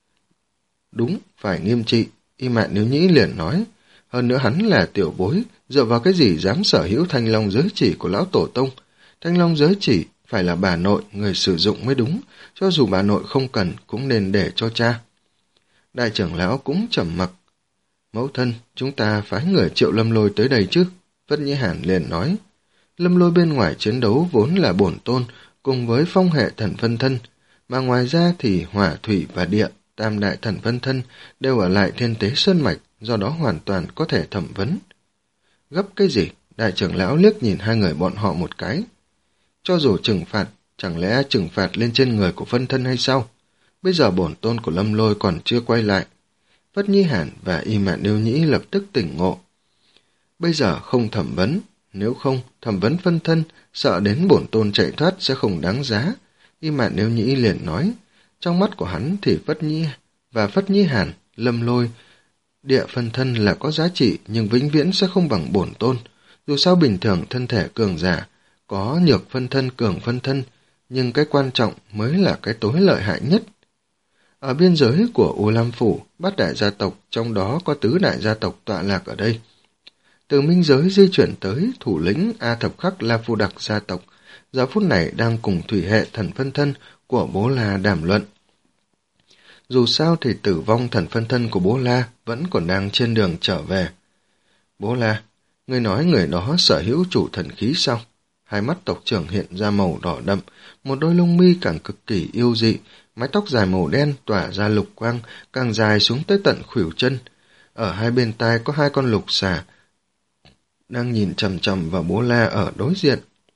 Đúng, phải nghiêm trị, Y Mạn Níu Nhĩ liền nói. Hơn nữa hắn là tiểu bối, dựa vào cái gì dám sở hữu Thanh Long giới chỉ của lão tổ tông. Thanh Long giới chỉ phải là bà nội người sử dụng mới đúng, cho dù bà nội không cần cũng nên để cho cha. Đại trưởng lão cũng trầm mặc. Mẫu thân, chúng ta phái người triệu Lâm Lôi tới đây chứ? Phất Nhĩ Hàn liền nói. Lâm Lôi bên ngoài chiến đấu vốn là bổn tôn, cùng với phong hệ thần phân thân, mà ngoài ra thì hỏa, thủy và địa, tam đại thần phân thân đều ở lại Thiên Tế Sơn Mạch, do đó hoàn toàn có thể thẩm vấn. Gấp cái gì? Đại trưởng lão liếc nhìn hai người bọn họ một cái. Cho dù trừng phạt, chẳng lẽ trừng phạt lên trên người của phân thân hay sao? Bây giờ bổn tôn của Lâm Lôi còn chưa quay lại. Phất Nhi Hàn và Y Mạn Níu Nhĩ lập tức tỉnh ngộ. Bây giờ không thẩm vấn, nếu không thẩm vấn phân thân, sợ đến bổn tôn chạy thoát sẽ không đáng giá. Y Mạn Níu Nhĩ liền nói, trong mắt của hắn thì Phất Nhi và Phất Nhi Hàn, Lâm Lôi, địa phân thân là có giá trị nhưng vĩnh viễn sẽ không bằng bổn tôn. Dù sao bình thường thân thể cường giả, có nhược phân thân cường phân thân, nhưng cái quan trọng mới là cái tối lợi hại nhất. Ở biên giới của U Lam Phủ, bát đại gia tộc, trong đó có tứ đại gia tộc tọa lạc ở đây. Từ minh giới di chuyển tới thủ lĩnh A Thập Khắc La Phu Đặc gia tộc, giờ phút này đang cùng thủy hệ thần phân thân của Bố La đàm luận. Dù sao thì tử vong thần phân thân của Bố La vẫn còn đang trên đường trở về. Bố La, người nói người đó sở hữu chủ thần khí sao? Hai mắt tộc trưởng hiện ra màu đỏ đậm, một đôi lông mi càng cực kỳ yêu dị, mái tóc dài màu đen tỏa ra lục quang, càng dài xuống tới tận khuỷu chân. Ở hai bên tai có hai con lục xà, đang nhìn chằm chằm vào Bố La ở đối diện.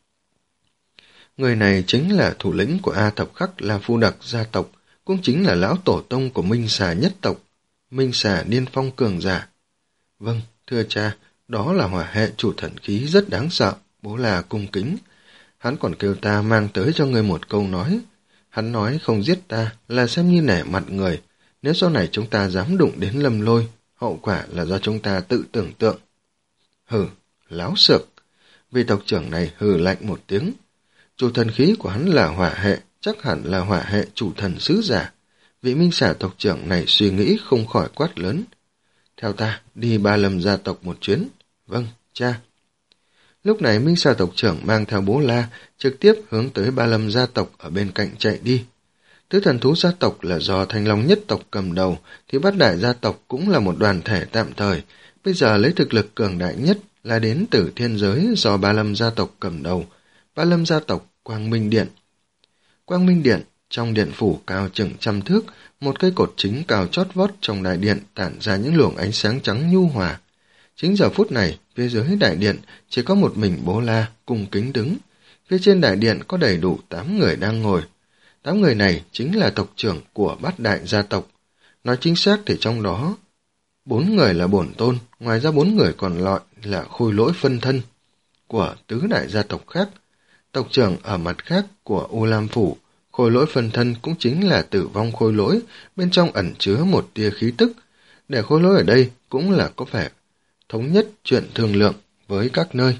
Người này chính là thủ lĩnh của A Thập Khắc La Phu Đặc gia tộc, cũng chính là lão tổ tông của Minh Xà nhất tộc, Minh Xà Niên Phong cường giả. Vâng, thưa cha, đó là hỏa hệ chủ thần khí rất đáng sợ, Bố La cung kính. Hắn còn kêu ta mang tới cho ngươi một câu nói. Hắn nói không giết ta là xem như nể mặt người, nếu sau này chúng ta dám đụng đến Lâm Lôi, hậu quả là do chúng ta tự tưởng tượng. Hừ, láo xược. Vị tộc trưởng này hừ lạnh một tiếng. Chủ thần khí của hắn là hỏa hệ, chắc hẳn là hỏa hệ chủ thần sứ giả. Vị Minh Xà tộc trưởng này suy nghĩ không khỏi quát lớn. Theo ta, đi Ba Lâm gia tộc một chuyến. Vâng, cha. Lúc này Minh Xà tộc trưởng mang theo Bố La, trực tiếp hướng tới Ba Lâm gia tộc ở bên cạnh chạy đi. Tứ thần thú gia tộc là do Thanh Long nhất tộc cầm đầu, thì bát đại gia tộc cũng là một đoàn thể tạm thời. Bây giờ lấy thực lực cường đại nhất là đến từ thiên giới do Ba Lâm gia tộc cầm đầu. Ba Lâm gia tộc Quang Minh Điện. Quang Minh Điện, trong điện phủ cao chừng trăm thước, một cây cột chính cao chót vót trong đại điện tản ra những luồng ánh sáng trắng nhu hòa. Chính giờ phút này, phía dưới đại điện chỉ có một mình Bố La cung kính đứng. Phía trên đại điện có đầy đủ tám người đang ngồi. Tám người này chính là tộc trưởng của bát đại gia tộc. Nói chính xác thì trong đó, bốn người là bổn tôn, ngoài ra bốn người còn lại là khôi lỗi phân thân của tứ đại gia tộc khác. Tộc trưởng ở mặt khác của U Lam Phủ, khôi lỗi phân thân cũng chính là tử vong khôi lỗi, bên trong ẩn chứa một tia khí tức. Để khôi lỗi ở đây cũng là có vẻ thống nhất chuyện thương lượng với các nơi.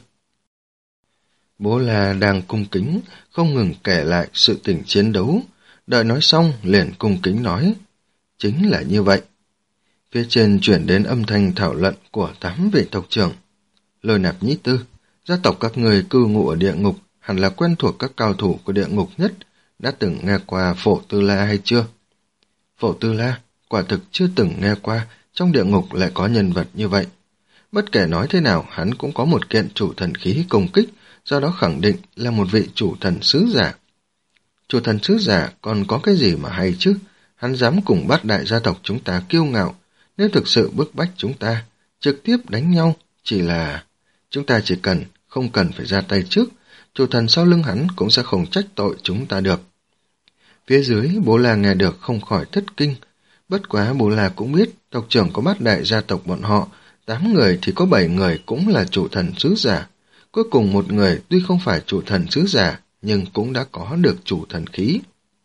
Bố La đang cung kính, không ngừng kể lại sự tình chiến đấu. Đợi nói xong, liền cung kính nói. Chính là như vậy. Phía trên chuyển đến âm thanh thảo luận của tám vị tộc trưởng. Lôi Nạp Nhĩ Tư, gia tộc các người cư ngụ ở địa ngục, hẳn là quen thuộc các cao thủ của địa ngục nhất, đã từng nghe qua Phổ Tư La hay chưa? Phổ Tư La, quả thực chưa từng nghe qua, trong địa ngục lại có nhân vật như vậy. Bất kể nói thế nào, hắn cũng có một kiện chủ thần khí công kích, do đó khẳng định là một vị chủ thần sứ giả. Chủ thần sứ giả còn có cái gì mà hay chứ? Hắn dám cùng bát đại gia tộc chúng ta kiêu ngạo, nếu thực sự bức bách chúng ta, trực tiếp đánh nhau, Chỉ là chúng ta chỉ cần, không cần phải ra tay trước, chủ thần sau lưng hắn cũng sẽ không trách tội chúng ta được. Phía dưới, Bố La nghe được không khỏi thất kinh. Bất quá Bố La cũng biết, tộc trưởng có bát đại gia tộc bọn họ, tám người thì có bảy người cũng là chủ thần sứ giả. Cuối cùng một người tuy không phải chủ thần sứ giả, nhưng cũng đã có được chủ thần khí.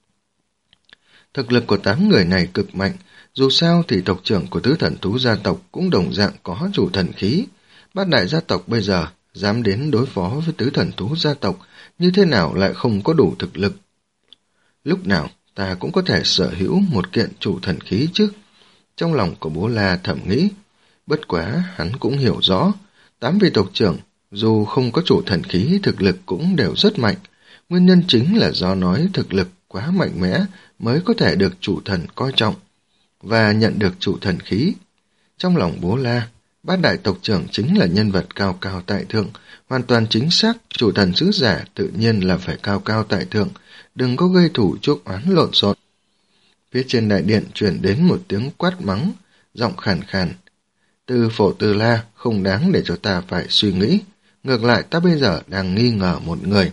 Thực lực của tám người này cực mạnh, dù sao thì tộc trưởng của tứ thần thú gia tộc cũng đồng dạng có chủ thần khí. Bát đại gia tộc bây giờ dám đến đối phó với tứ thần thú gia tộc, như thế nào lại không có đủ thực lực. Lúc nào ta cũng có thể sở hữu một kiện chủ thần khí chứ. Trong lòng của Bố La thầm nghĩ, bất quá hắn cũng hiểu rõ, tám vị tộc trưởng dù không có chủ thần khí thực lực cũng đều rất mạnh, nguyên nhân chính là do nói thực lực quá mạnh mẽ mới có thể được chủ thần coi trọng và nhận được chủ thần khí. Trong lòng Bố La, bát đại tộc trưởng chính là nhân vật cao cao tại thượng, hoàn toàn chính xác, chủ thần sứ giả tự nhiên là phải cao cao tại thượng, đừng có gây thủ chuốc oán lộn xộn. Phía trên đại điện truyền đến một tiếng quát mắng, giọng khàn khàn. Từ Phổ Tư La không đáng để cho ta phải suy nghĩ, ngược lại ta bây giờ đang nghi ngờ một người.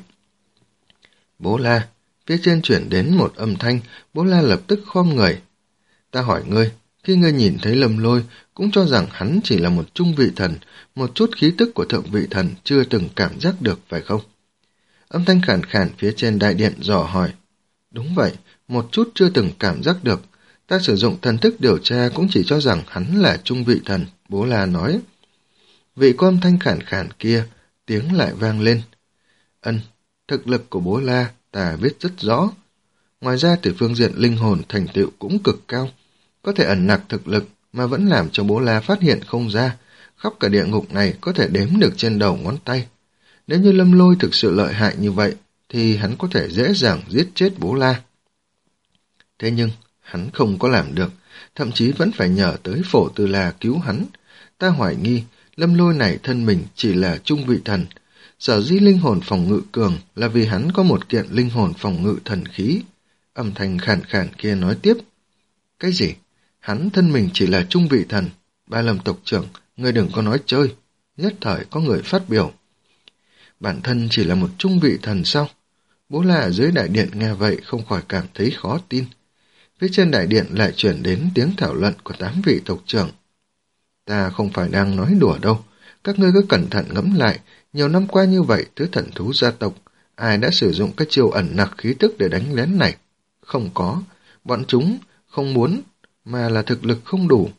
Bố La, phía trên chuyển đến một âm thanh, Bố La lập tức khom người. Ta hỏi ngươi, khi ngươi nhìn thấy Lâm Lôi, cũng cho rằng hắn chỉ là một trung vị thần, một chút khí tức của thượng vị thần chưa từng cảm giác được phải không? Âm thanh khàn khàn phía trên đại điện dò hỏi. Đúng vậy, một chút chưa từng cảm giác được. Ta sử dụng thần thức điều tra cũng chỉ cho rằng hắn là trung vị thần, Bố La nói. Vị có âm thanh khàn khàn kia, tiếng lại vang lên. Ân, thực lực của Bố La ta biết rất rõ. Ngoài ra từ phương diện linh hồn thành tựu cũng cực cao, có thể ẩn nặc thực lực mà vẫn làm cho Bố La phát hiện không ra, khắp cả địa ngục này có thể đếm được trên đầu ngón tay. Nếu như Lâm Lôi thực sự lợi hại như vậy, thì hắn có thể dễ dàng giết chết Bố La. Thế nhưng, hắn không có làm được, thậm chí vẫn phải nhờ tới Phổ Tư La cứu hắn. Ta hoài nghi, Lâm Lôi này thân mình chỉ là trung vị thần. Sở dĩ linh hồn phòng ngự cường là vì hắn có một kiện linh hồn phòng ngự thần khí. Âm thanh khàn khàn kia nói tiếp. Cái gì? Hắn thân mình chỉ là trung vị thần. Ba Lâm tộc trưởng, ngươi đừng có nói chơi. Nhất thời có người phát biểu. Bản thân chỉ là một trung vị thần sao? Bố La ở dưới đại điện nghe vậy không khỏi cảm thấy khó tin. Phía trên đại điện lại chuyển đến tiếng thảo luận của tám vị tộc trưởng. Ta không phải đang nói đùa đâu. Các ngươi cứ cẩn thận ngẫm lại. Nhiều năm qua như vậy, tứ thần thú gia tộc, ai đã sử dụng các chiêu ẩn nặc khí tức để đánh lén này? Không có. Bọn chúng không muốn, mà là thực lực không đủ.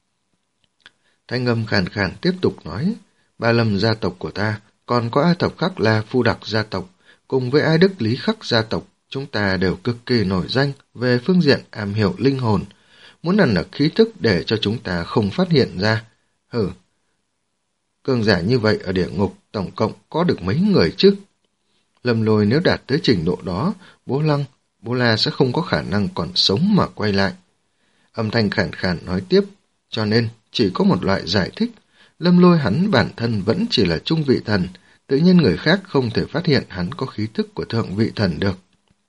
Thanh âm khàn khàn tiếp tục nói. Ba Lâm gia tộc của ta, còn có A tộc Khắc La Phu Đặc gia tộc, cùng với Ai Đức Lý Khắc gia tộc, chúng ta đều cực kỳ nổi danh về phương diện am hiểu linh hồn, muốn ẩn nặc khí tức để cho chúng ta không phát hiện ra. Hừ, cường giả như vậy ở địa ngục tổng cộng có được mấy người chứ? Lâm Lôi nếu đạt tới trình độ đó, Bố Lăng, Bố La sẽ không có khả năng còn sống mà quay lại. Âm thanh khàn khàn nói tiếp, cho nên chỉ có một loại giải thích. Lâm Lôi hắn bản thân vẫn chỉ là trung vị thần, tự nhiên người khác không thể phát hiện hắn có khí thức của thượng vị thần được.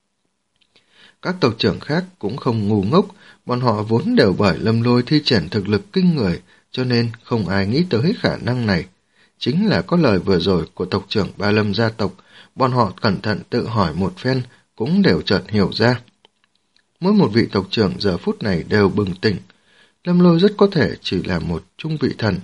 Các tộc trưởng khác cũng không ngu ngốc, bọn họ vốn đều bởi Lâm Lôi thi triển thực lực kinh người, cho nên không ai nghĩ tới khả năng này. Chính là có lời vừa rồi của tộc trưởng Ba Lâm gia tộc, bọn họ cẩn thận tự hỏi một phen, cũng đều chợt hiểu ra. Mỗi một vị tộc trưởng giờ phút này đều bừng tỉnh, Lâm Lôi rất có thể chỉ là một trung vị thần.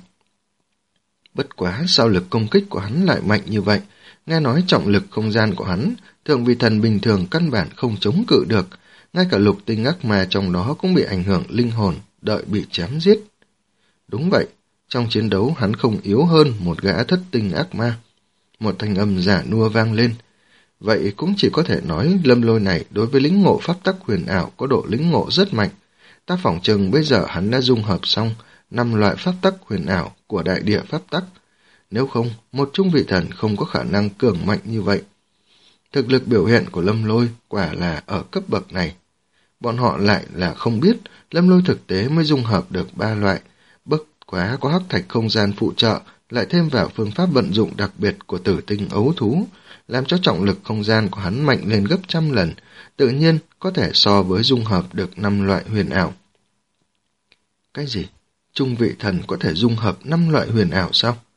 Bất quá sao lực công kích của hắn lại mạnh như vậy, nghe nói trọng lực không gian của hắn, thượng vị thần bình thường căn bản không chống cự được, ngay cả lục tinh ác ma trong đó cũng bị ảnh hưởng linh hồn, đợi bị chém giết. Đúng vậy, trong chiến đấu hắn không yếu hơn một gã thất tinh ác ma. Một thanh âm giả nua vang lên. Vậy cũng chỉ có thể nói Lâm Lôi này đối với lĩnh ngộ pháp tắc huyền ảo có độ lĩnh ngộ rất mạnh. Ta phỏng chừng bây giờ hắn đã dung hợp xong năm loại pháp tắc huyền ảo của đại địa pháp tắc. Nếu không, một trung vị thần không có khả năng cường mạnh như vậy. Thực lực biểu hiện của Lâm Lôi quả là ở cấp bậc này. Bọn họ lại là không biết Lâm Lôi thực tế mới dung hợp được ba loại. Bất quá có hắc thạch không gian phụ trợ, lại thêm vào phương pháp vận dụng đặc biệt của tử tinh ấu thú, làm cho trọng lực không gian của hắn mạnh lên gấp trăm lần, tự nhiên có thể so với dung hợp được năm loại huyền ảo. Cái gì? Trung vị thần có thể dung hợp năm loại huyền ảo sao?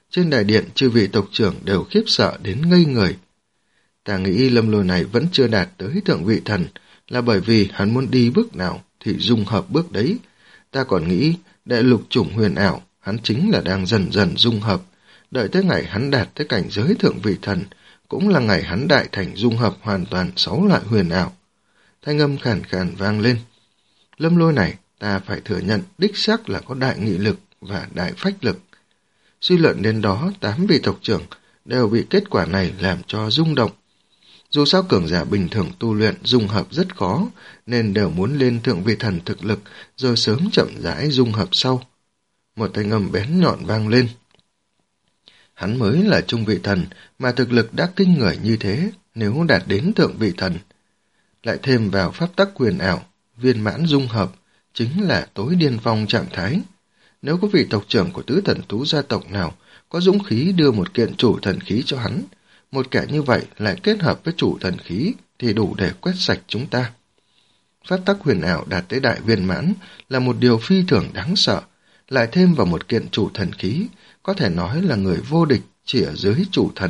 Trên đại điện chư vị tộc trưởng đều khiếp sợ đến ngây người. Ta nghĩ Lâm Lôi này vẫn chưa đạt tới thượng vị thần, là bởi vì hắn muốn đi bước nào thì dung hợp bước đấy. Ta còn nghĩ đại lục chủng huyền ảo, hắn chính là đang dần dần dung hợp, đợi tới ngày hắn đạt tới cảnh giới thượng vị thần, cũng là ngày hắn đại thành dung hợp hoàn toàn sáu loại huyền ảo. Thanh âm khàn khàn vang lên. Lâm Lôi này, ta phải thừa nhận đích xác là có đại nghị lực và đại phách lực. Suy luận đến đó, tám vị tộc trưởng đều bị kết quả này làm cho rung động. Dù sao cường giả bình thường tu luyện dung hợp rất khó, nên đều muốn lên thượng vị thần thực lực, rồi sớm chậm rãi dung hợp sau. Một thanh âm bén nhọn vang lên. Hắn mới là trung vị thần, mà thực lực đã kinh người như thế, nếu đạt đến thượng vị thần. Lại thêm vào pháp tắc quyền ảo, viên mãn dung hợp, chính là tối điên phong trạng thái. Nếu có vị tộc trưởng của tứ thần thú gia tộc nào có dũng khí đưa một kiện chủ thần khí cho hắn, một kẻ như vậy lại kết hợp với chủ thần khí thì đủ để quét sạch chúng ta. Pháp tắc huyền ảo đạt tới đại viên mãn là một điều phi thường đáng sợ, lại thêm vào một kiện chủ thần khí, có thể nói là người vô địch chỉ ở dưới chủ thần.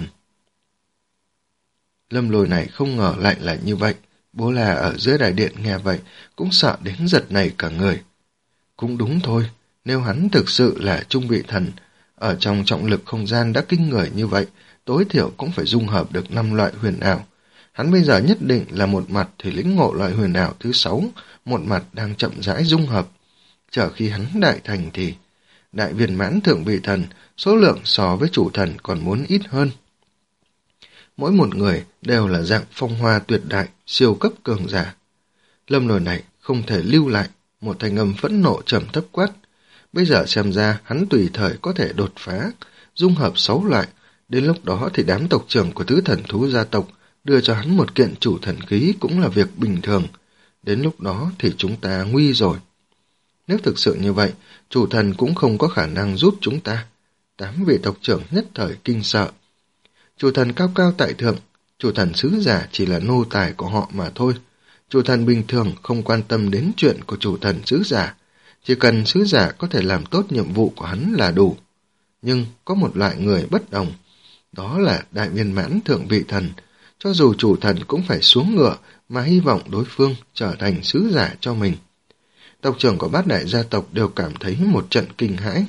Lâm Lôi này không ngờ lại là như vậy, Bố La ở dưới đại điện nghe vậy cũng sợ đến giật nảy cả người. Cũng đúng thôi, nếu hắn thực sự là trung vị thần, ở trong trọng lực không gian đã kinh người như vậy, tối thiểu cũng phải dung hợp được năm loại huyền ảo. Hắn bây giờ nhất định là một mặt thì lĩnh ngộ loại huyền ảo thứ sáu, một mặt đang chậm rãi dung hợp. Chờ khi hắn đại thành thì đại viên mãn thượng vị thần, số lượng so với chủ thần còn muốn ít hơn. Mỗi một người đều là dạng phong hoa tuyệt đại, siêu cấp cường giả. Lâm Lôi này không thể lưu lại, một thanh âm phẫn nộ trầm thấp quát. Bây giờ xem ra hắn tùy thời có thể đột phá, dung hợp sáu loại. Đến lúc đó thì đám tộc trưởng của tứ thần thú gia tộc đưa cho hắn một kiện chủ thần khí cũng là việc bình thường. Đến lúc đó thì chúng ta nguy rồi. Nếu thực sự như vậy, chủ thần cũng không có khả năng giúp chúng ta. Tám vị tộc trưởng nhất thời kinh sợ. Chủ thần cao cao tại thượng, chủ thần sứ giả chỉ là nô tài của họ mà thôi. Chủ thần bình thường không quan tâm đến chuyện của chủ thần sứ giả, chỉ cần sứ giả có thể làm tốt nhiệm vụ của hắn là đủ. Nhưng có một loại người bất đồng, đó là đại viên mãn thượng vị thần. Cho dù chủ thần cũng phải xuống ngựa mà hy vọng đối phương trở thành sứ giả cho mình. Tộc trưởng của bát đại gia tộc đều cảm thấy một trận kinh hãi.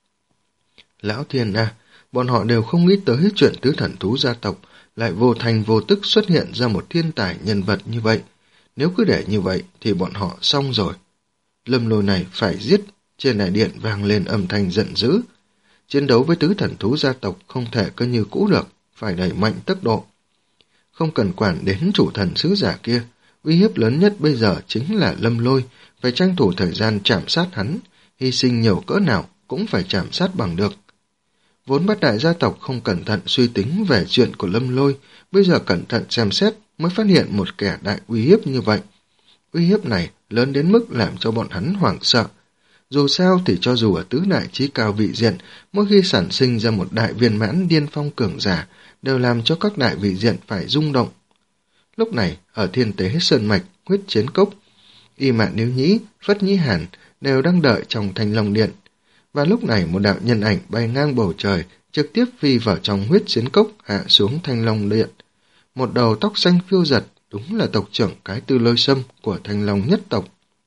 Lão Thiên à, bọn họ đều không nghĩ tới chuyện tứ thần thú gia tộc lại vô thành vô tức xuất hiện ra một thiên tài nhân vật như vậy. Nếu cứ để như vậy thì bọn họ xong rồi. Lâm Lôi này phải giết. Trên đại điện vang lên âm thanh giận dữ. Chiến đấu với tứ thần thú gia tộc không thể cứ như cũ được, phải đẩy mạnh tốc độ. Không cần quản đến chủ thần sứ giả kia, uy hiếp lớn nhất bây giờ chính là Lâm Lôi, phải tranh thủ thời gian chạm sát hắn, hy sinh nhiều cỡ nào cũng phải chạm sát bằng được. Vốn bát đại gia tộc không cẩn thận suy tính về chuyện của Lâm Lôi, bây giờ cẩn thận xem xét mới phát hiện một kẻ đại uy hiếp như vậy. Uy hiếp này lớn đến mức làm cho bọn hắn hoảng sợ. Dù sao thì cho dù ở tứ đại chí cao vị diện, mỗi khi sản sinh ra một đại viên mãn điên phong cường giả, đều làm cho các đại vị diện phải rung động. Lúc này, ở Thiên Tế Sơn Mạch, Huyết Chiến Cốc, Y Mạn Níu Nhĩ, Phất Nhĩ Hàn đều đang đợi trong Thanh Long Điện. Và lúc này một đạo nhân ảnh bay ngang bầu trời, trực tiếp phi vào trong Huyết Chiến Cốc hạ xuống Thanh Long Điện. Một đầu tóc xanh phiêu giật, đúng là tộc trưởng Cái Tư Lôi Sâm của Thanh Long nhất tộc.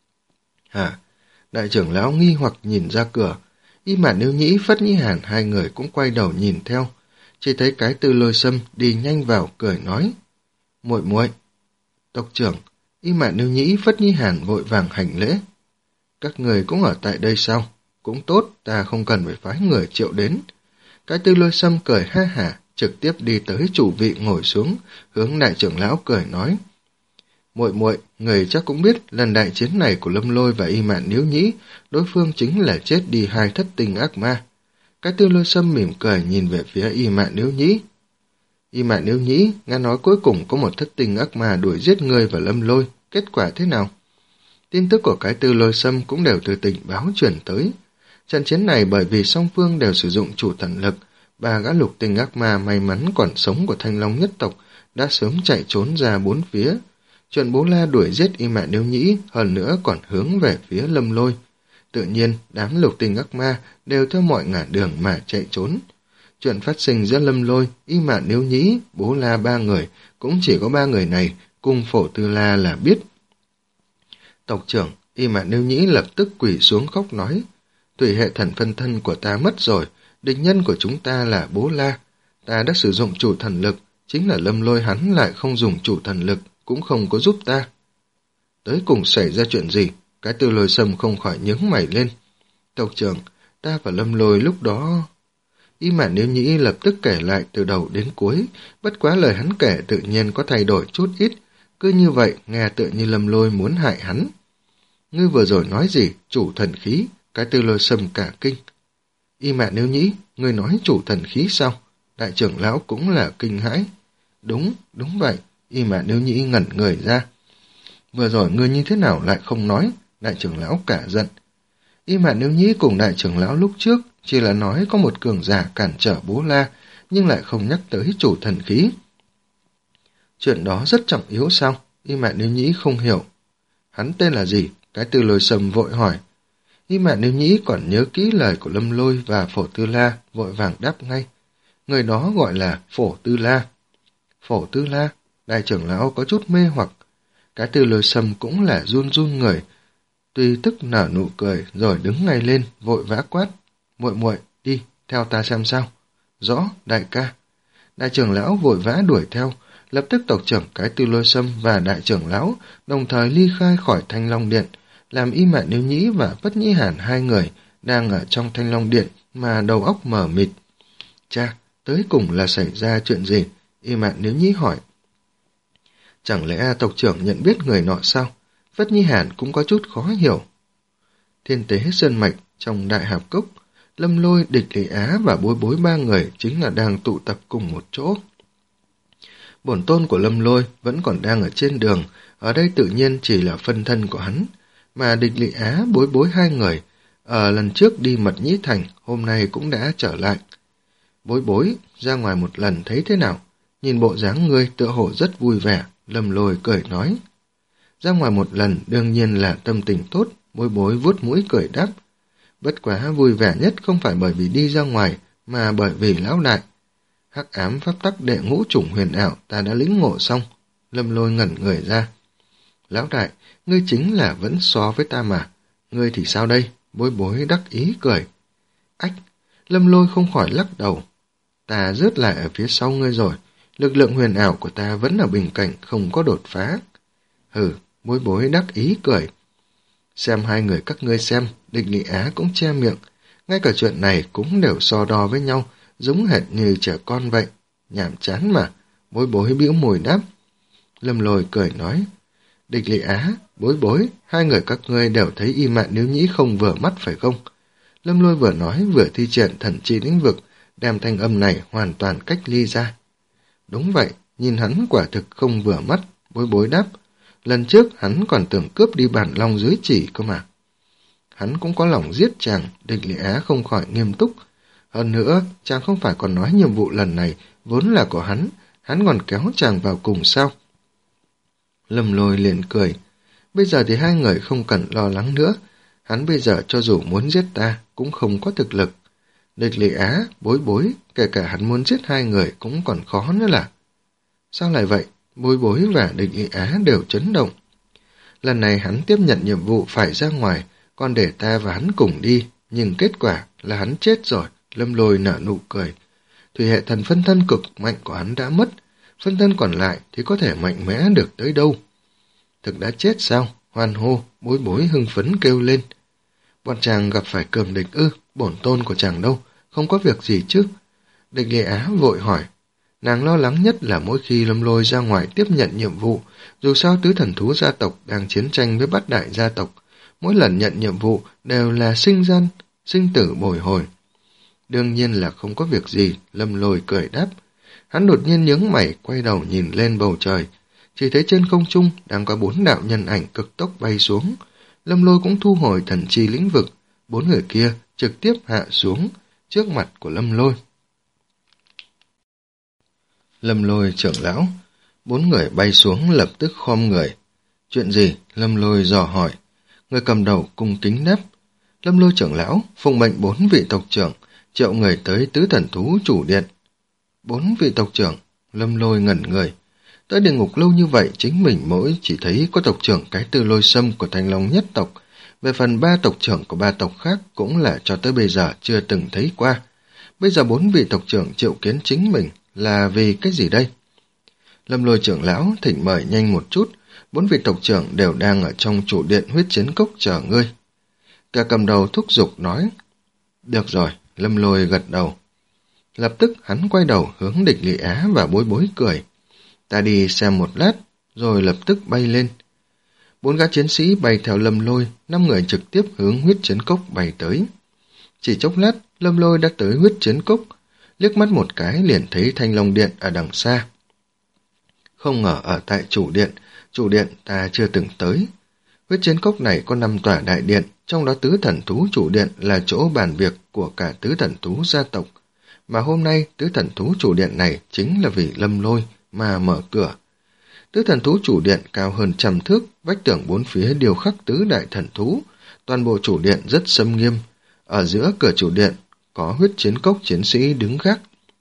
Hả? Đại trưởng lão nghi hoặc nhìn ra cửa. Y Mạn Níu Nhĩ, Phất Nhĩ Hàn hai người cũng quay đầu nhìn theo. Chỉ thấy Cái Tư Lôi Sâm đi nhanh vào cười nói: "Muội muội." Tộc trưởng Y Mạn Níu Nhĩ, Phất Nhĩ Hàn vội vàng hành lễ. "Các người cũng ở tại đây sao? Cũng tốt, ta không cần phải phái người triệu đến." Cái Tư Lôi Sâm cười ha hả, trực tiếp đi tới chủ vị ngồi xuống, hướng đại trưởng lão cười nói: "Muội muội, người chắc cũng biết lần đại chiến này của Lâm Lôi và Y Mạn Níu Nhĩ, đối phương chính là chết đi hai thất tinh ác ma." Cái Tư Lôi Sâm mỉm cười nhìn về phía Y Mạn Níu Nhĩ. "Y Mạn Níu Nhĩ, nghe nói cuối cùng có một thất tinh ác ma đuổi giết ngươi và Lâm Lôi, kết quả thế nào?" Tin tức của Cái Tư Lôi Sâm cũng đều từ tình báo truyền tới. Trận chiến này bởi vì song phương đều sử dụng chủ thần lực, ba gã lục tinh ác ma may mắn còn sống của Thanh Long nhất tộc đã sớm chạy trốn ra bốn phía. Chuyện Bố La đuổi giết Y Mạn Níu Nhĩ hơn nữa còn hướng về phía Lâm Lôi. Tự nhiên, đám lục tinh ác ma đều theo mọi ngả đường mà chạy trốn. Chuyện phát sinh giữa Lâm Lôi, Y Mạn Nếu Nhĩ, Bố La ba người, cũng chỉ có ba người này, cùng Phổ Tư La là biết. Tộc trưởng, Y Mạn Nếu Nhĩ lập tức quỳ xuống khóc nói, Thủy hệ thần phân thân của ta mất rồi, địch nhân của chúng ta là Bố La. Ta đã sử dụng chủ thần lực, chính là Lâm Lôi hắn lại không dùng chủ thần lực, cũng không có giúp ta. Tới cùng xảy ra chuyện gì? Cái Tư Lôi Sâm không khỏi nhướng mày lên. Tộc trưởng, ta và Lâm Lôi lúc đó... Y Mạn Nếu Nhĩ lập tức kể lại từ đầu đến cuối, bất quá lời hắn kể tự nhiên có thay đổi chút ít, cứ như vậy nghe tự như Lâm Lôi muốn hại hắn. Ngươi vừa rồi nói gì? Chủ thần khí? Cái Tư Lôi Sâm cả kinh. Y Mạn Nếu Nhĩ, ngươi nói chủ thần khí sao? Đại trưởng lão cũng là kinh hãi. Đúng, đúng vậy. Y Mạn Nếu Nhĩ ngẩn người ra. Vừa rồi ngươi như thế nào lại không nói? Đại trưởng lão cả giận. Y Mạn Nếu Nhĩ cùng đại trưởng lão lúc trước chỉ là nói có một cường giả cản trở Bố La, nhưng lại không nhắc tới chủ thần khí. Chuyện đó rất trọng yếu sao? Y Mạn Nếu Nhĩ không hiểu. Hắn tên là gì? Cái Tư Lôi Sâm vội hỏi. Y Mạn Nếu Nhĩ còn nhớ kỹ lời của Lâm Lôi và Phổ Tư La, vội vàng đáp ngay. Người đó gọi là Phổ Tư La. Phổ Tư La? Đại trưởng lão có chút mê hoặc. Cái Tư Lôi Sâm cũng là run run người, tuy tức nở nụ cười rồi đứng ngay lên, vội vã quát. Muội muội, đi, theo ta xem sao. Rõ, đại ca. Đại trưởng lão vội vã đuổi theo, lập tức tộc trưởng Cái Tư Lôi Sâm và đại trưởng lão đồng thời ly khai khỏi Thanh Long Điện, làm Y Mạn Nếu Nhĩ và Phất Nhĩ Hàn hai người đang ở trong Thanh Long Điện mà đầu óc mờ mịt. Cha, tới cùng là xảy ra chuyện gì? Y Mạn Nếu Nhĩ hỏi. Chẳng lẽ tộc trưởng nhận biết người nọ sao? Phất Nhĩ Hàn cũng có chút khó hiểu. Thiên Tế Sơn Mạch trong Đại Hạp Cốc, Lâm Lôi, Địch Lý Á và Bối Bối ba người chính là đang tụ tập cùng một chỗ. Bổn tôn của Lâm Lôi vẫn còn đang ở trên đường, ở đây tự nhiên chỉ là phân thân của hắn, mà Địch Lý Á, Bối Bối hai người, ở lần trước đi Mật Nhĩ Thành, hôm nay cũng đã trở lại. Bối Bối, ra ngoài một lần thấy thế nào? Nhìn bộ dáng ngươi tựa hồ rất vui vẻ, Lâm Lôi cười nói. Ra ngoài một lần đương nhiên là tâm tình tốt, Bối Bối vuốt mũi cười đáp. Bất quá vui vẻ nhất không phải bởi vì đi ra ngoài, mà bởi vì lão đại. Hắc ám pháp tắc đệ ngũ chủng huyền ảo ta đã lĩnh ngộ xong. Lâm Lôi ngẩn người ra. Lão đại, ngươi chính là vẫn so với ta mà. Ngươi thì sao đây? Bối Bối đắc ý cười. Ách, Lâm Lôi không khỏi lắc đầu. Ta rớt lại ở phía sau ngươi rồi. Lực lượng huyền ảo của ta vẫn ở bình cảnh, không có đột phá. Hừ, Bối Bối đắc ý cười. Xem hai người các ngươi xem, Địch Lý Á cũng che miệng. Ngay cả chuyện này cũng đều so đo với nhau, giống hệt như trẻ con vậy. Nhảm chán mà, Bối Bối bĩu môi đáp. Lâm Lôi cười nói. Địch Lý Á, Bối Bối, hai người các ngươi đều thấy Y Mạn Nếu Nhĩ không vừa mắt phải không? Lâm Lôi vừa nói vừa thi triển thần chi lĩnh vực, đem thanh âm này hoàn toàn cách ly ra. Đúng vậy, nhìn hắn quả thực không vừa mắt, Bối Bối đáp. Lần trước hắn còn tưởng cướp đi bản long dưới chỉ cơ mà. Hắn cũng có lòng giết chàng, Địch Lý Á không khỏi nghiêm túc. Hơn nữa, chàng không phải còn nói nhiệm vụ lần này vốn là của hắn, hắn còn kéo chàng vào cùng sao? Lâm Lôi liền cười. Bây giờ thì hai người không cần lo lắng nữa. Hắn bây giờ cho dù muốn giết ta cũng không có thực lực. Địch Lý Á, Bối Bối, kể cả hắn muốn giết hai người cũng còn khó nữa là. Sao lại vậy? Bối Bối và Địch Lý Á đều chấn động. Lần này hắn tiếp nhận nhiệm vụ phải ra ngoài, còn để ta và hắn cùng đi, nhưng kết quả là hắn chết rồi. Lâm Lôi nở nụ cười. Thủy hệ thần phân thân cực mạnh của hắn đã mất, phân thân còn lại thì có thể mạnh mẽ được tới đâu. Thực đã chết sao? Hoan hô, Bối Bối hưng phấn kêu lên. Bọn chàng gặp phải cường địch ư? Bổn tôn của chàng đâu? Không có việc gì chứ? Địch Lý Á vội hỏi. Nàng lo lắng nhất là mỗi khi Lâm Lôi ra ngoài tiếp nhận nhiệm vụ, dù sao tứ thần thú gia tộc đang chiến tranh với bát đại gia tộc, mỗi lần nhận nhiệm vụ đều là sinh gian, sinh tử bồi hồi. Đương nhiên là không có việc gì, Lâm Lôi cười đáp. Hắn đột nhiên nhướng mày, quay đầu nhìn lên bầu trời, chỉ thấy trên không trung đang có bốn đạo nhân ảnh cực tốc bay xuống. Lâm Lôi cũng thu hồi thần chi lĩnh vực, bốn người kia trực tiếp hạ xuống trước mặt của Lâm Lôi. Lâm Lôi trưởng lão, bốn người bay xuống lập tức khom người. Chuyện gì? Lâm Lôi dò hỏi. Người cầm đầu cung kính đáp. Lâm Lôi trưởng lão, phụng mệnh bốn vị tộc trưởng, triệu người tới tứ thần thú chủ điện. Bốn vị tộc trưởng, Lâm Lôi ngẩn người. Tới địa ngục lâu như vậy, chính mình mỗi chỉ thấy có tộc trưởng Cái Tư Lôi Sâm của Thanh Long nhất tộc. Về phần ba tộc trưởng của ba tộc khác cũng là cho tới bây giờ chưa từng thấy qua. Bây giờ bốn vị tộc trưởng triệu kiến chính mình là vì cái gì đây? Lâm Lôi trưởng lão thỉnh mời nhanh một chút, bốn vị tộc trưởng đều đang ở trong chủ điện huyết chiến cốc chờ ngươi. Cả cầm đầu thúc giục nói. Được rồi, Lâm Lôi gật đầu. Lập tức hắn quay đầu hướng Địch Lị Á và Bối Bối cười. Ta đi xem một lát, rồi lập tức bay lên. Bốn gã chiến sĩ bay theo Lâm Lôi, năm người trực tiếp hướng huyết chiến cốc bay tới. Chỉ chốc lát, Lâm Lôi đã tới huyết chiến cốc, liếc mắt một cái liền thấy Thanh Long Điện ở đằng xa. Không ngờ ở tại chủ điện, chủ điện ta chưa từng tới. Huyết chiến cốc này có năm tòa đại điện, trong đó tứ thần thú chủ điện là chỗ bàn việc của cả tứ thần thú gia tộc. Mà hôm nay tứ thần thú chủ điện này chính là vì Lâm Lôi mà mở cửa. Tứ thần thú chủ điện cao hơn trăm thước, vách tường bốn phía điêu khắc tứ đại thần thú, toàn bộ chủ điện rất xâm nghiêm. Ở giữa cửa chủ điện có huyết chiến cốc chiến sĩ đứng gác.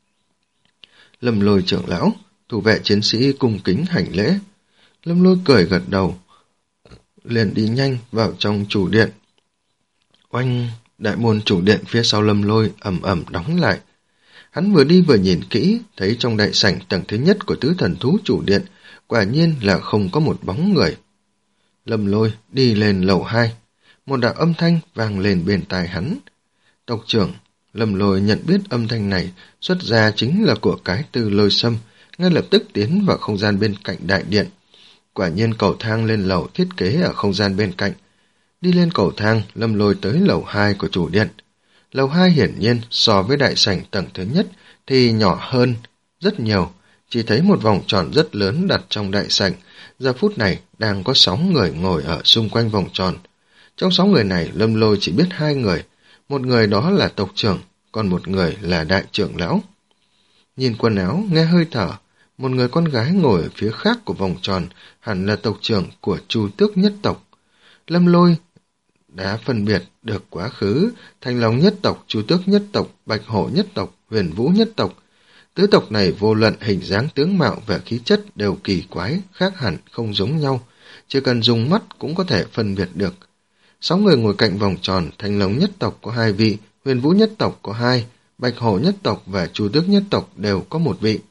Lâm Lôi trưởng lão, thủ vệ chiến sĩ cung kính hành lễ. Lâm Lôi cười gật đầu, liền đi nhanh vào trong chủ điện. Oanh, đại môn chủ điện phía sau Lâm Lôi ầm ầm đóng lại. Hắn vừa đi vừa nhìn kỹ, thấy trong đại sảnh tầng thứ nhất của tứ thần thú chủ điện, quả nhiên là không có một bóng người. Lâm Lôi đi lên lầu hai, một đạo âm thanh vang lên bên tai hắn. Tộc trưởng, Lâm Lôi nhận biết âm thanh này xuất ra chính là của Cái Tư Lôi Sâm, ngay lập tức tiến vào không gian bên cạnh đại điện. Quả nhiên cầu thang lên lầu thiết kế ở không gian bên cạnh. Đi lên cầu thang, Lâm Lôi tới lầu hai của chủ điện. Lầu hai hiển nhiên so với đại sảnh tầng thứ nhất thì nhỏ hơn rất nhiều, chỉ thấy một vòng tròn rất lớn đặt trong đại sảnh. Giờ phút này đang có sáu người ngồi ở xung quanh vòng tròn. Trong sáu người này, Lâm Lôi chỉ biết hai người, một người đó là tộc trưởng, còn một người là đại trưởng lão. Nhìn quần áo, nghe hơi thở, một người con gái ngồi ở phía khác của vòng tròn, hẳn là tộc trưởng của Chu Tước nhất tộc. Lâm Lôi đã phân biệt được quá khứ, Thanh Long nhất tộc, Chu Tước nhất tộc, Bạch Hổ nhất tộc, Huyền Vũ nhất tộc. Tứ tộc này vô luận hình dáng tướng mạo và khí chất đều kỳ quái, khác hẳn, không giống nhau, chỉ cần dùng mắt cũng có thể phân biệt được. Sáu người ngồi cạnh vòng tròn, Thanh Long nhất tộc có hai vị, Huyền Vũ nhất tộc có hai, Bạch Hổ nhất tộc và Chu Tước nhất tộc đều có một vị.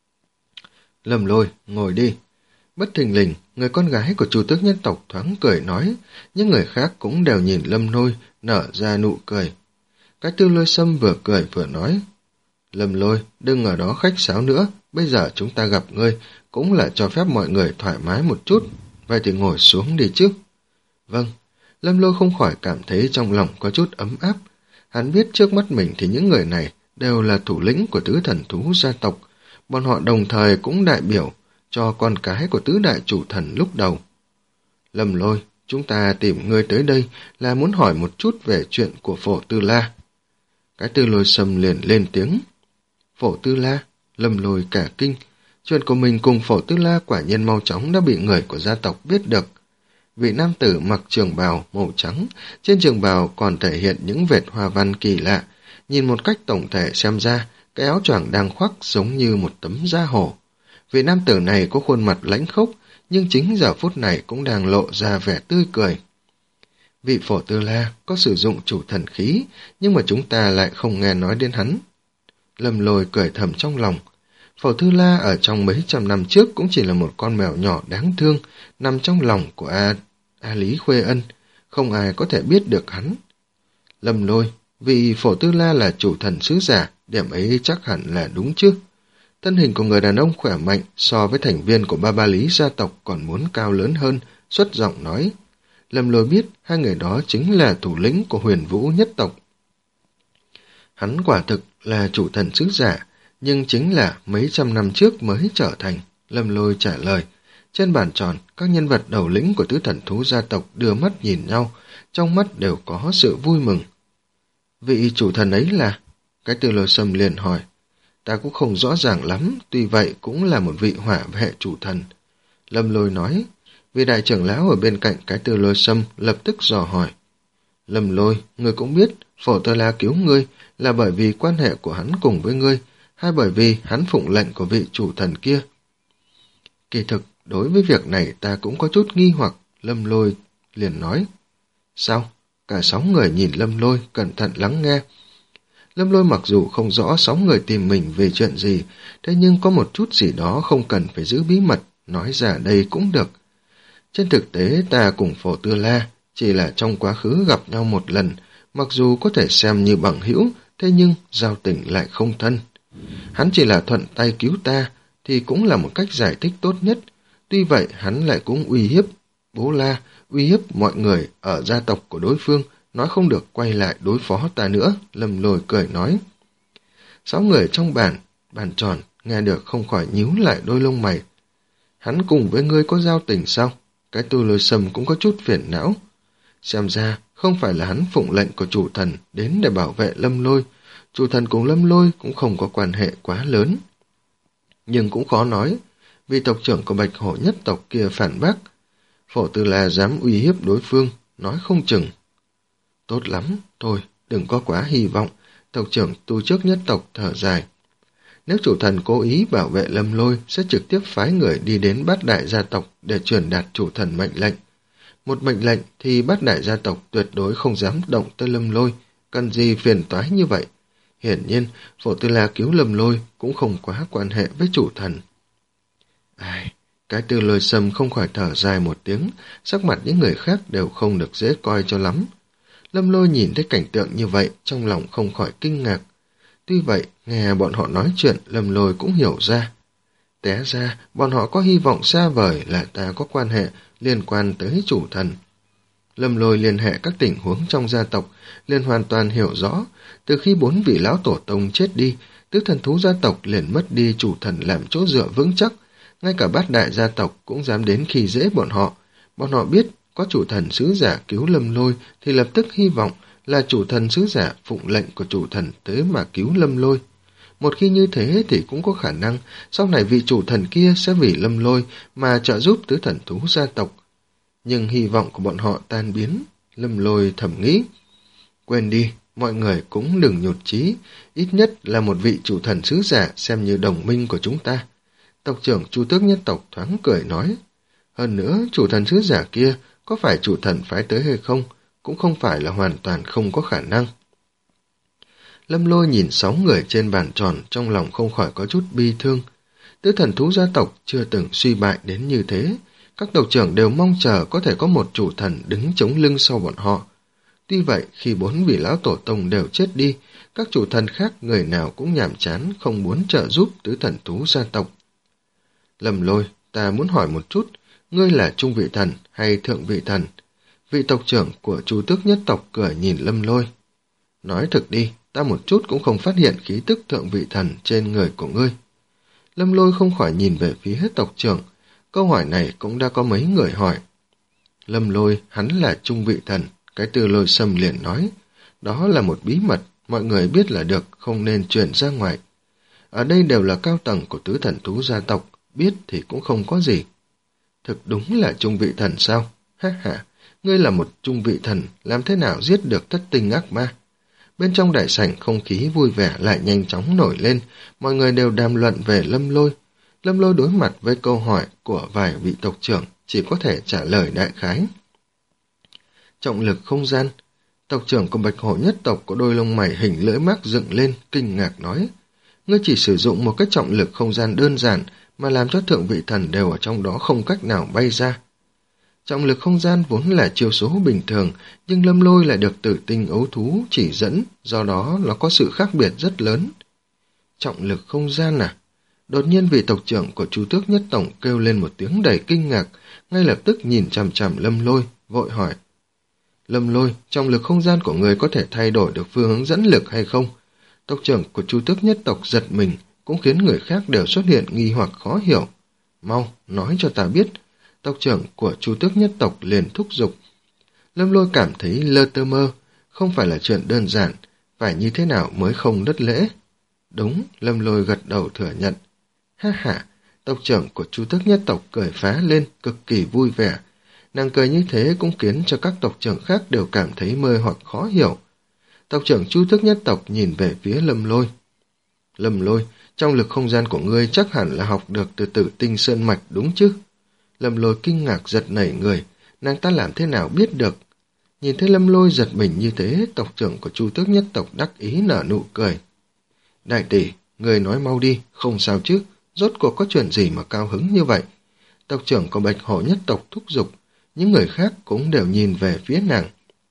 Lâm Lôi, ngồi đi. Bất thình lình, người con gái của Chu Tước nhất tộc thoáng cười nói, những người khác cũng đều nhìn Lâm Lôi, nở ra nụ cười. Cái Tư Lôi Sâm vừa cười vừa nói, Lâm Lôi, đừng ở đó khách sáo nữa, bây giờ chúng ta gặp ngươi, cũng là cho phép mọi người thoải mái một chút, vậy thì ngồi xuống đi chứ. Vâng, Lâm Lôi không khỏi cảm thấy trong lòng có chút ấm áp. Hắn biết trước mắt mình thì những người này đều là thủ lĩnh của tứ thần thú gia tộc, bọn họ đồng thời cũng đại biểu cho con cái của tứ đại chủ thần lúc đầu. Lâm Lôi, chúng ta tìm ngươi tới đây là muốn hỏi một chút về chuyện của Phổ Tư La. Cái Tư Lôi Sâm liền lên tiếng. Phổ Tư La, Lâm Lôi cả kinh, chuyện của mình cùng Phổ Tư La quả nhiên mau chóng đã bị người của gia tộc biết được. Vị nam tử mặc trường bào màu trắng, trên trường bào còn thể hiện những vệt hoa văn kỳ lạ, nhìn một cách tổng thể xem ra, cái áo choàng đang khoác giống như một tấm da hổ. Vị nam tử này có khuôn mặt lãnh khốc, nhưng chính giờ phút này cũng đang lộ ra vẻ tươi cười. Vị Phổ Tư La có sử dụng chủ thần khí, nhưng mà chúng ta lại không nghe nói đến hắn. Lâm Lôi cười thầm trong lòng. Phổ Tư La ở trong mấy trăm năm trước cũng chỉ là một con mèo nhỏ đáng thương, nằm trong lòng của A, A Lý Khuê Ân, không ai có thể biết được hắn. Lâm Lôi, vị Phổ Tư La là chủ thần sứ giả, điểm ấy chắc hẳn là đúng chứ. Thân hình của người đàn ông khỏe mạnh so với thành viên của Ba Ba Lý gia tộc còn muốn cao lớn hơn, xuất giọng nói. Lâm Lôi biết hai người đó chính là thủ lĩnh của Huyền Vũ nhất tộc. Hắn quả thực là chủ thần sứ giả, nhưng chính là mấy trăm năm trước mới trở thành. Lâm Lôi trả lời. Trên bàn tròn, các nhân vật đầu lĩnh của tứ thần thú gia tộc đưa mắt nhìn nhau, trong mắt đều có sự vui mừng. Vị chủ thần ấy là? Cái Tư Lôi Sâm liền hỏi. Ta cũng không rõ ràng lắm, tuy vậy cũng là một vị hỏa hệ chủ thần. Lâm Lôi nói. Vị đại trưởng lão ở bên cạnh Cái Tư Lôi Sâm lập tức dò hỏi. Lâm Lôi, ngươi cũng biết, Phổ Tơ La cứu ngươi là bởi vì quan hệ của hắn cùng với ngươi, hay bởi vì hắn phụng lệnh của vị chủ thần kia? Kỳ thực, đối với việc này ta cũng có chút nghi hoặc, Lâm Lôi liền nói. Sao? Cả sáu người nhìn Lâm Lôi, cẩn thận lắng nghe. Lâm Lôi mặc dù không rõ sáu người tìm mình về chuyện gì, thế nhưng có một chút gì đó không cần phải giữ bí mật, nói ra đây cũng được. Trên thực tế ta cùng Phổ Tư La chỉ là trong quá khứ gặp nhau một lần, mặc dù có thể xem như bằng hữu, thế nhưng giao tình lại không thân. Hắn chỉ là thuận tay cứu ta, thì cũng là một cách giải thích tốt nhất. Tuy vậy hắn lại cũng uy hiếp bố La, uy hiếp mọi người ở gia tộc của đối phương, nói không được quay lại đối phó ta nữa. Lâm Lôi cười nói. Sáu người trong bàn, bàn tròn, nghe được không khỏi nhíu lại đôi lông mày. Hắn cùng với ngươi có giao tình sao? Cái Tu Lôi Sâm cũng có chút phiền não. Xem ra, không phải là hắn phụng lệnh của chủ thần đến để bảo vệ Lâm Lôi. Chủ thần cùng Lâm Lôi cũng không có quan hệ quá lớn. Nhưng cũng khó nói, vì tộc trưởng của Bạch Hổ nhất tộc kia phản bác. Phổ Tư La dám uy hiếp đối phương, nói không chừng. Tốt lắm, thôi, đừng có quá hy vọng, tộc trưởng tu trước nhất tộc thở dài. Nếu chủ thần cố ý bảo vệ Lâm Lôi, sẽ trực tiếp phái người đi đến bát đại gia tộc để truyền đạt chủ thần mệnh lệnh. Một mệnh lệnh thì bát đại gia tộc tuyệt đối không dám động tới Lâm Lôi, cần gì phiền toái như vậy. Hiển nhiên, Phổ Tư La cứu Lâm Lôi cũng không quá quan hệ với chủ thần. Ai, cái Tư Lôi Sâm không khỏi thở dài một tiếng, sắc mặt những người khác đều không được dễ coi cho lắm. Lâm Lôi nhìn thấy cảnh tượng như vậy, trong lòng không khỏi kinh ngạc. Tuy vậy, nghe bọn họ nói chuyện, Lâm Lôi cũng hiểu ra. Té ra, bọn họ có hy vọng xa vời là ta có quan hệ liên quan tới chủ thần. Lâm Lôi liên hệ các tình huống trong gia tộc, liền hoàn toàn hiểu rõ. Từ khi bốn vị lão tổ tông chết đi, tứ thần thú gia tộc liền mất đi chủ thần làm chỗ dựa vững chắc. Ngay cả bát đại gia tộc cũng dám đến khi dễ bọn họ. Bọn họ biết có chủ thần sứ giả cứu Lâm Lôi thì lập tức hy vọng là chủ thần sứ giả phụng lệnh của chủ thần tới mà cứu Lâm Lôi. Một khi như thế thì cũng có khả năng sau này vị chủ thần kia sẽ vì Lâm Lôi mà trợ giúp tứ thần thú gia tộc. Nhưng hy vọng của bọn họ tan biến, Lâm Lôi thầm nghĩ. Quên đi, mọi người cũng đừng nhụt chí, ít nhất là một vị chủ thần sứ giả xem như đồng minh của chúng ta. Tộc trưởng Chu Tước nhất tộc thoáng cười nói. Hơn nữa, chủ thần sứ giả kia có phải chủ thần phái tới hay không, cũng không phải là hoàn toàn không có khả năng. Lâm Lôi nhìn sáu người trên bàn tròn, trong lòng không khỏi có chút bi thương. Tứ thần thú gia tộc chưa từng suy bại đến như thế. Các tộc trưởng đều mong chờ có thể có một chủ thần đứng chống lưng sau bọn họ. Tuy vậy, khi bốn vị lão tổ tông đều chết đi, các chủ thần khác người nào cũng nhàm chán không muốn trợ giúp tứ thần thú gia tộc. Lâm Lôi, ta muốn hỏi một chút, ngươi là trung vị thần hay thượng vị thần? Vị tộc trưởng của Chu Tước nhất tộc cười nhìn Lâm Lôi. Nói thực đi, ta một chút cũng không phát hiện khí tức thượng vị thần trên người của ngươi. Lâm Lôi không khỏi nhìn về phía tộc trưởng. Câu hỏi này cũng đã có mấy người hỏi. Lâm Lôi, hắn là trung vị thần, cái Tư Lôi Sâm liền nói. Đó là một bí mật, mọi người biết là được, không nên truyền ra ngoài. Ở đây đều là cao tầng của tứ thần thú gia tộc, biết thì cũng không có gì. Thực đúng là trung vị thần sao? Ha ha, ngươi là một trung vị thần, làm thế nào giết được thất tinh ác ma? Bên trong đại sảnh không khí vui vẻ lại nhanh chóng nổi lên, mọi người đều đàm luận về Lâm Lôi. Lâm Lôi đối mặt với câu hỏi của vài vị tộc trưởng, chỉ có thể trả lời đại khái. Trọng lực không gian. Tộc trưởng của Bạch Hổ nhất tộc có đôi lông mày hình lưỡi mác dựng lên, kinh ngạc nói. Ngươi chỉ sử dụng một cái trọng lực không gian đơn giản mà làm cho thượng vị thần đều ở trong đó không cách nào bay ra. Trọng lực không gian vốn là chiêu số bình thường, nhưng Lâm Lôi lại được tử tinh ấu thú chỉ dẫn, do đó nó có sự khác biệt rất lớn. Trọng lực không gian à? Đột nhiên vị tộc trưởng của Chu Tước nhất tổng kêu lên một tiếng đầy kinh ngạc, ngay lập tức nhìn chằm chằm Lâm Lôi, vội hỏi. Lâm Lôi, trọng lực không gian của người có thể thay đổi được phương hướng dẫn lực hay không? Tộc trưởng của Chu Tước nhất tộc giật mình, cũng khiến người khác đều xuất hiện nghi hoặc khó hiểu. Mau, nói cho ta biết. Tộc trưởng của Chu Tước nhất tộc liền thúc giục. Lâm Lôi cảm thấy lơ tơ mơ, không phải là chuyện đơn giản, phải như thế nào mới không đứt lễ. Đúng, Lâm Lôi gật đầu thừa nhận. Ha ha, tộc trưởng của Chu Tước nhất tộc cười phá lên, cực kỳ vui vẻ. Nàng cười như thế cũng khiến cho các tộc trưởng khác đều cảm thấy mơ hoặc khó hiểu. Tộc trưởng Chu Tước nhất tộc nhìn về phía Lâm Lôi. Lâm Lôi, trong lực không gian của ngươi chắc hẳn là học được từ Tử Tinh Sơn Mạch đúng chứ? Lâm Lôi kinh ngạc giật nảy người, nàng ta làm thế nào biết được? Nhìn thấy Lâm Lôi giật mình như thế, tộc trưởng của Chu Tước nhất tộc đắc ý nở nụ cười. Đại tỷ, người nói mau đi, không sao chứ, rốt cuộc có chuyện gì mà cao hứng như vậy? Tộc trưởng của Bạch Hổ nhất tộc thúc giục, những người khác cũng đều nhìn về phía nàng.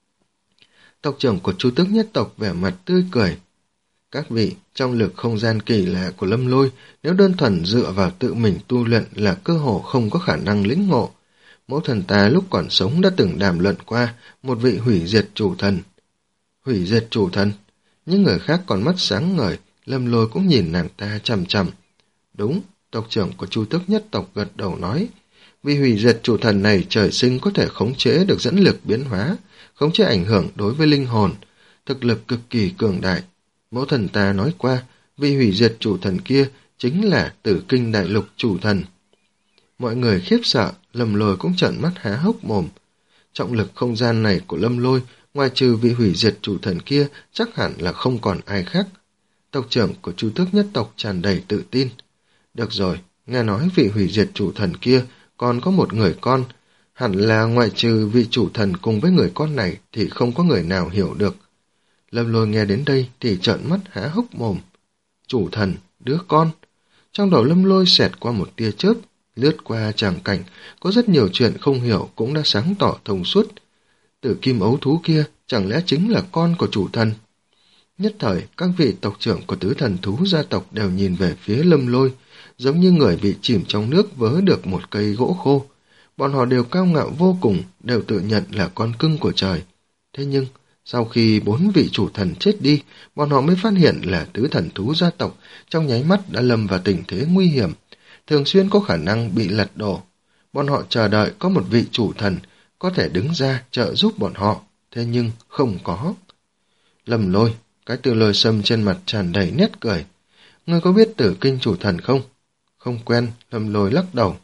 Tộc trưởng của Chu Tước nhất tộc vẻ mặt tươi cười. Các vị, trong lực không gian kỳ lạ của Lâm Lôi, nếu đơn thuần dựa vào tự mình tu luyện là cơ hồ không có khả năng lĩnh ngộ. Mẫu thần ta lúc còn sống đã từng đàm luận qua một vị hủy diệt chủ thần. Hủy diệt chủ thần? Những người khác còn mắt sáng ngời, Lâm Lôi cũng nhìn nàng ta chằm chằm. Đúng, tộc trưởng của Chu Tước nhất tộc gật đầu nói. Vì hủy diệt chủ thần này trời sinh có thể khống chế được dẫn lực biến hóa, khống chế ảnh hưởng đối với linh hồn, thực lực cực kỳ cường đại. Mẫu thần ta nói qua, vì hủy diệt chủ thần kia chính là Tử Kinh Đại Lục chủ thần. Mọi người khiếp sợ, Lâm Lôi cũng trợn mắt há hốc mồm. Trọng lực không gian này của Lâm Lôi, ngoài trừ vị hủy diệt chủ thần kia, chắc hẳn là không còn ai khác. Tộc trưởng của Chu Tước nhất tộc tràn đầy tự tin. Được rồi, nghe nói vị hủy diệt chủ thần kia còn có một người con, hẳn là ngoại trừ vị chủ thần cùng với người con này thì không có người nào hiểu được. Lâm Lôi nghe đến đây thì trợn mắt há hốc mồm. Chủ thần, đứa con. Trong đầu Lâm Lôi xẹt qua một tia chớp, lướt qua tràng cảnh, có rất nhiều chuyện không hiểu cũng đã sáng tỏ thông suốt. Tử kim ấu thú kia chẳng lẽ chính là con của chủ thần? Nhất thời, các vị tộc trưởng của tứ thần thú gia tộc đều nhìn về phía Lâm Lôi, giống như người bị chìm trong nước vớ được một cây gỗ khô. Bọn họ đều cao ngạo vô cùng, đều tự nhận là con cưng của trời. Thế nhưng, sau khi bốn vị chủ thần chết đi, bọn họ mới phát hiện là tứ thần thú gia tộc trong nháy mắt đã lâm vào tình thế nguy hiểm, thường xuyên có khả năng bị lật đổ. Bọn họ chờ đợi có một vị chủ thần có thể đứng ra trợ giúp bọn họ, thế nhưng không có. Lâm Lôi, cái Từ Lôi Sâm trên mặt tràn đầy nét cười. Ngươi có biết Tử Kinh chủ thần không? Không quen, Lâm Lôi lắc đầu.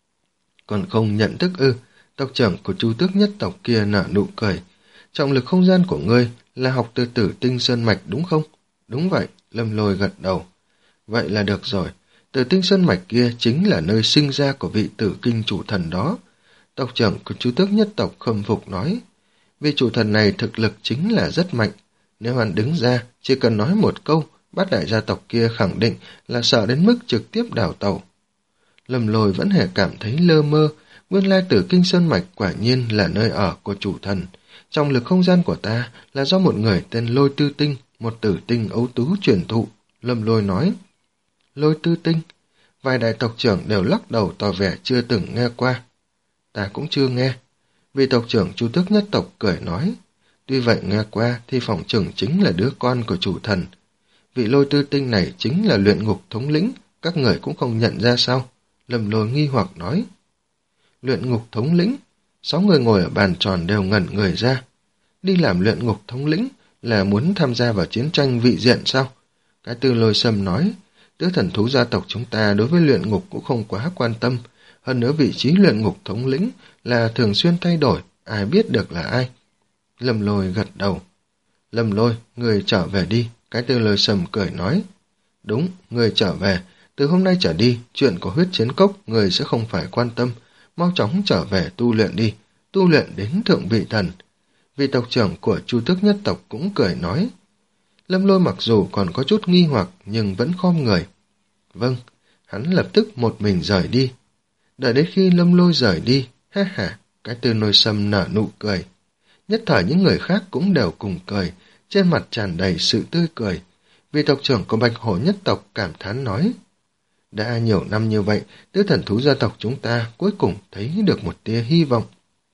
Còn không nhận thức ư? Tộc trưởng của Chu Tước nhất tộc kia nở nụ cười. Trọng lực không gian của ngươi là học từ Tử Tinh Sơn Mạch đúng không? Đúng vậy, Lâm Lôi gật đầu. Vậy là được rồi, Tử Tinh Sơn Mạch kia chính là nơi sinh ra của vị Tử Kinh chủ thần đó. Tộc trưởng của Chu Tước nhất tộc khâm phục nói. Vị chủ thần này thực lực chính là rất mạnh. Nếu hắn đứng ra, chỉ cần nói một câu, bát đại gia tộc kia khẳng định là sợ đến mức trực tiếp đào tẩu. Lâm Lôi vẫn hề cảm thấy lơ mơ, nguyên lai Tử Kinh Sơn Mạch quả nhiên là nơi ở của chủ thần. Trong lực không gian của ta là do một người tên Lôi Tư Tinh, một tử tinh ấu tú truyền thụ. Lâm Lôi nói. Lôi Tư Tinh? Vài đại tộc trưởng đều lắc đầu tỏ vẻ chưa từng nghe qua. Ta cũng chưa nghe. Vị tộc trưởng Chu Tước nhất tộc cười nói. Tuy vậy nghe qua thì phỏng chừng chính là đứa con của chủ thần. Vị Lôi Tư Tinh này chính là luyện ngục thống lĩnh, các người cũng không nhận ra sao? Lâm Lôi nghi hoặc nói. Luyện ngục thống lĩnh? Sáu người ngồi ở bàn tròn đều ngẩn người ra. Đi làm luyện ngục thống lĩnh là muốn tham gia vào chiến tranh vị diện sao? Cái Từ Lôi Sâm nói. Tứ thần thú gia tộc chúng ta đối với luyện ngục cũng không quá quan tâm. Hơn nữa vị trí luyện ngục thống lĩnh là thường xuyên thay đổi, ai biết được là ai. Lâm Lôi gật đầu. Lâm Lôi, người trở về đi. Cái Từ Lôi Sâm cười nói. Đúng, người trở về. Từ hôm nay trở đi, chuyện của huyết chiến cốc người sẽ không phải quan tâm. Mau chóng trở về tu luyện đi, tu luyện đến thượng vị thần. Vị tộc trưởng của Chu Tước nhất tộc cũng cười nói. Lâm Lôi mặc dù còn có chút nghi hoặc nhưng vẫn khom người. Vâng, hắn lập tức một mình rời đi. Đợi đến khi Lâm Lôi rời đi, ha ha, cái Từ Lôi Sâm nở nụ cười. Nhất thời những người khác cũng đều cùng cười, trên mặt tràn đầy sự tươi cười. Vị tộc trưởng của Bạch Hổ nhất tộc cảm thán nói. Đã nhiều năm như vậy, tứ thần thú gia tộc chúng ta cuối cùng thấy được một tia hy vọng.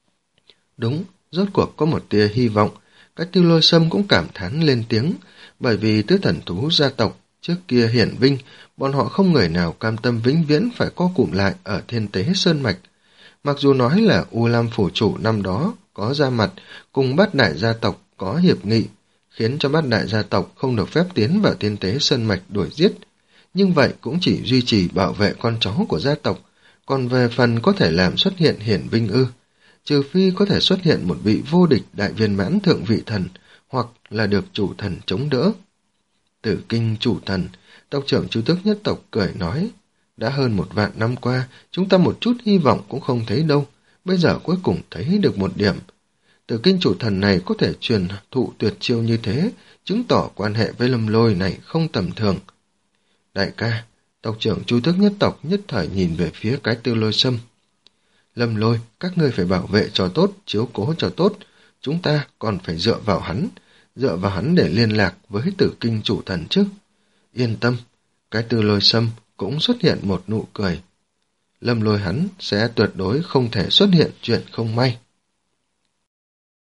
Đúng, rốt cuộc có một tia hy vọng. Cái Từ Lôi Sâm cũng cảm thán lên tiếng, bởi vì tứ thần thú gia tộc trước kia hiển vinh, bọn họ không người nào cam tâm vĩnh viễn phải co cụm lại ở Thiên Tế Sơn Mạch. Mặc dù nói là U Lam phủ chủ năm đó có ra mặt cùng bát đại gia tộc có hiệp nghị, khiến cho bát đại gia tộc không được phép tiến vào Thiên Tế Sơn Mạch đuổi giết, nhưng vậy cũng chỉ duy trì bảo vệ con cháu của gia tộc, còn về phần có thể làm xuất hiện hiển vinh ư. trừ phi có thể xuất hiện một vị vô địch đại viên mãn thượng vị thần, hoặc là được chủ thần chống đỡ. Tử Kinh chủ thần, tộc trưởng Chu Tước nhất tộc cười nói, đã hơn một vạn năm qua, chúng ta một chút hy vọng cũng không thấy đâu, bây giờ cuối cùng thấy được một điểm. Tử Kinh chủ thần này có thể truyền thụ tuyệt chiêu như thế, chứng tỏ quan hệ với Lâm Lôi này không tầm thường. Đại ca, tộc trưởng Chu Tước nhất tộc nhất thời nhìn về phía cái Tư Lôi Sâm. Lâm Lôi, các ngươi phải bảo vệ cho tốt, chiếu cố cho tốt, chúng ta còn phải dựa vào hắn, dựa vào hắn để liên lạc với Tử Kinh chủ thần chứ. Yên tâm, cái Tư Lôi Sâm cũng xuất hiện một nụ cười. Lâm Lôi hắn sẽ tuyệt đối không thể xuất hiện chuyện không may.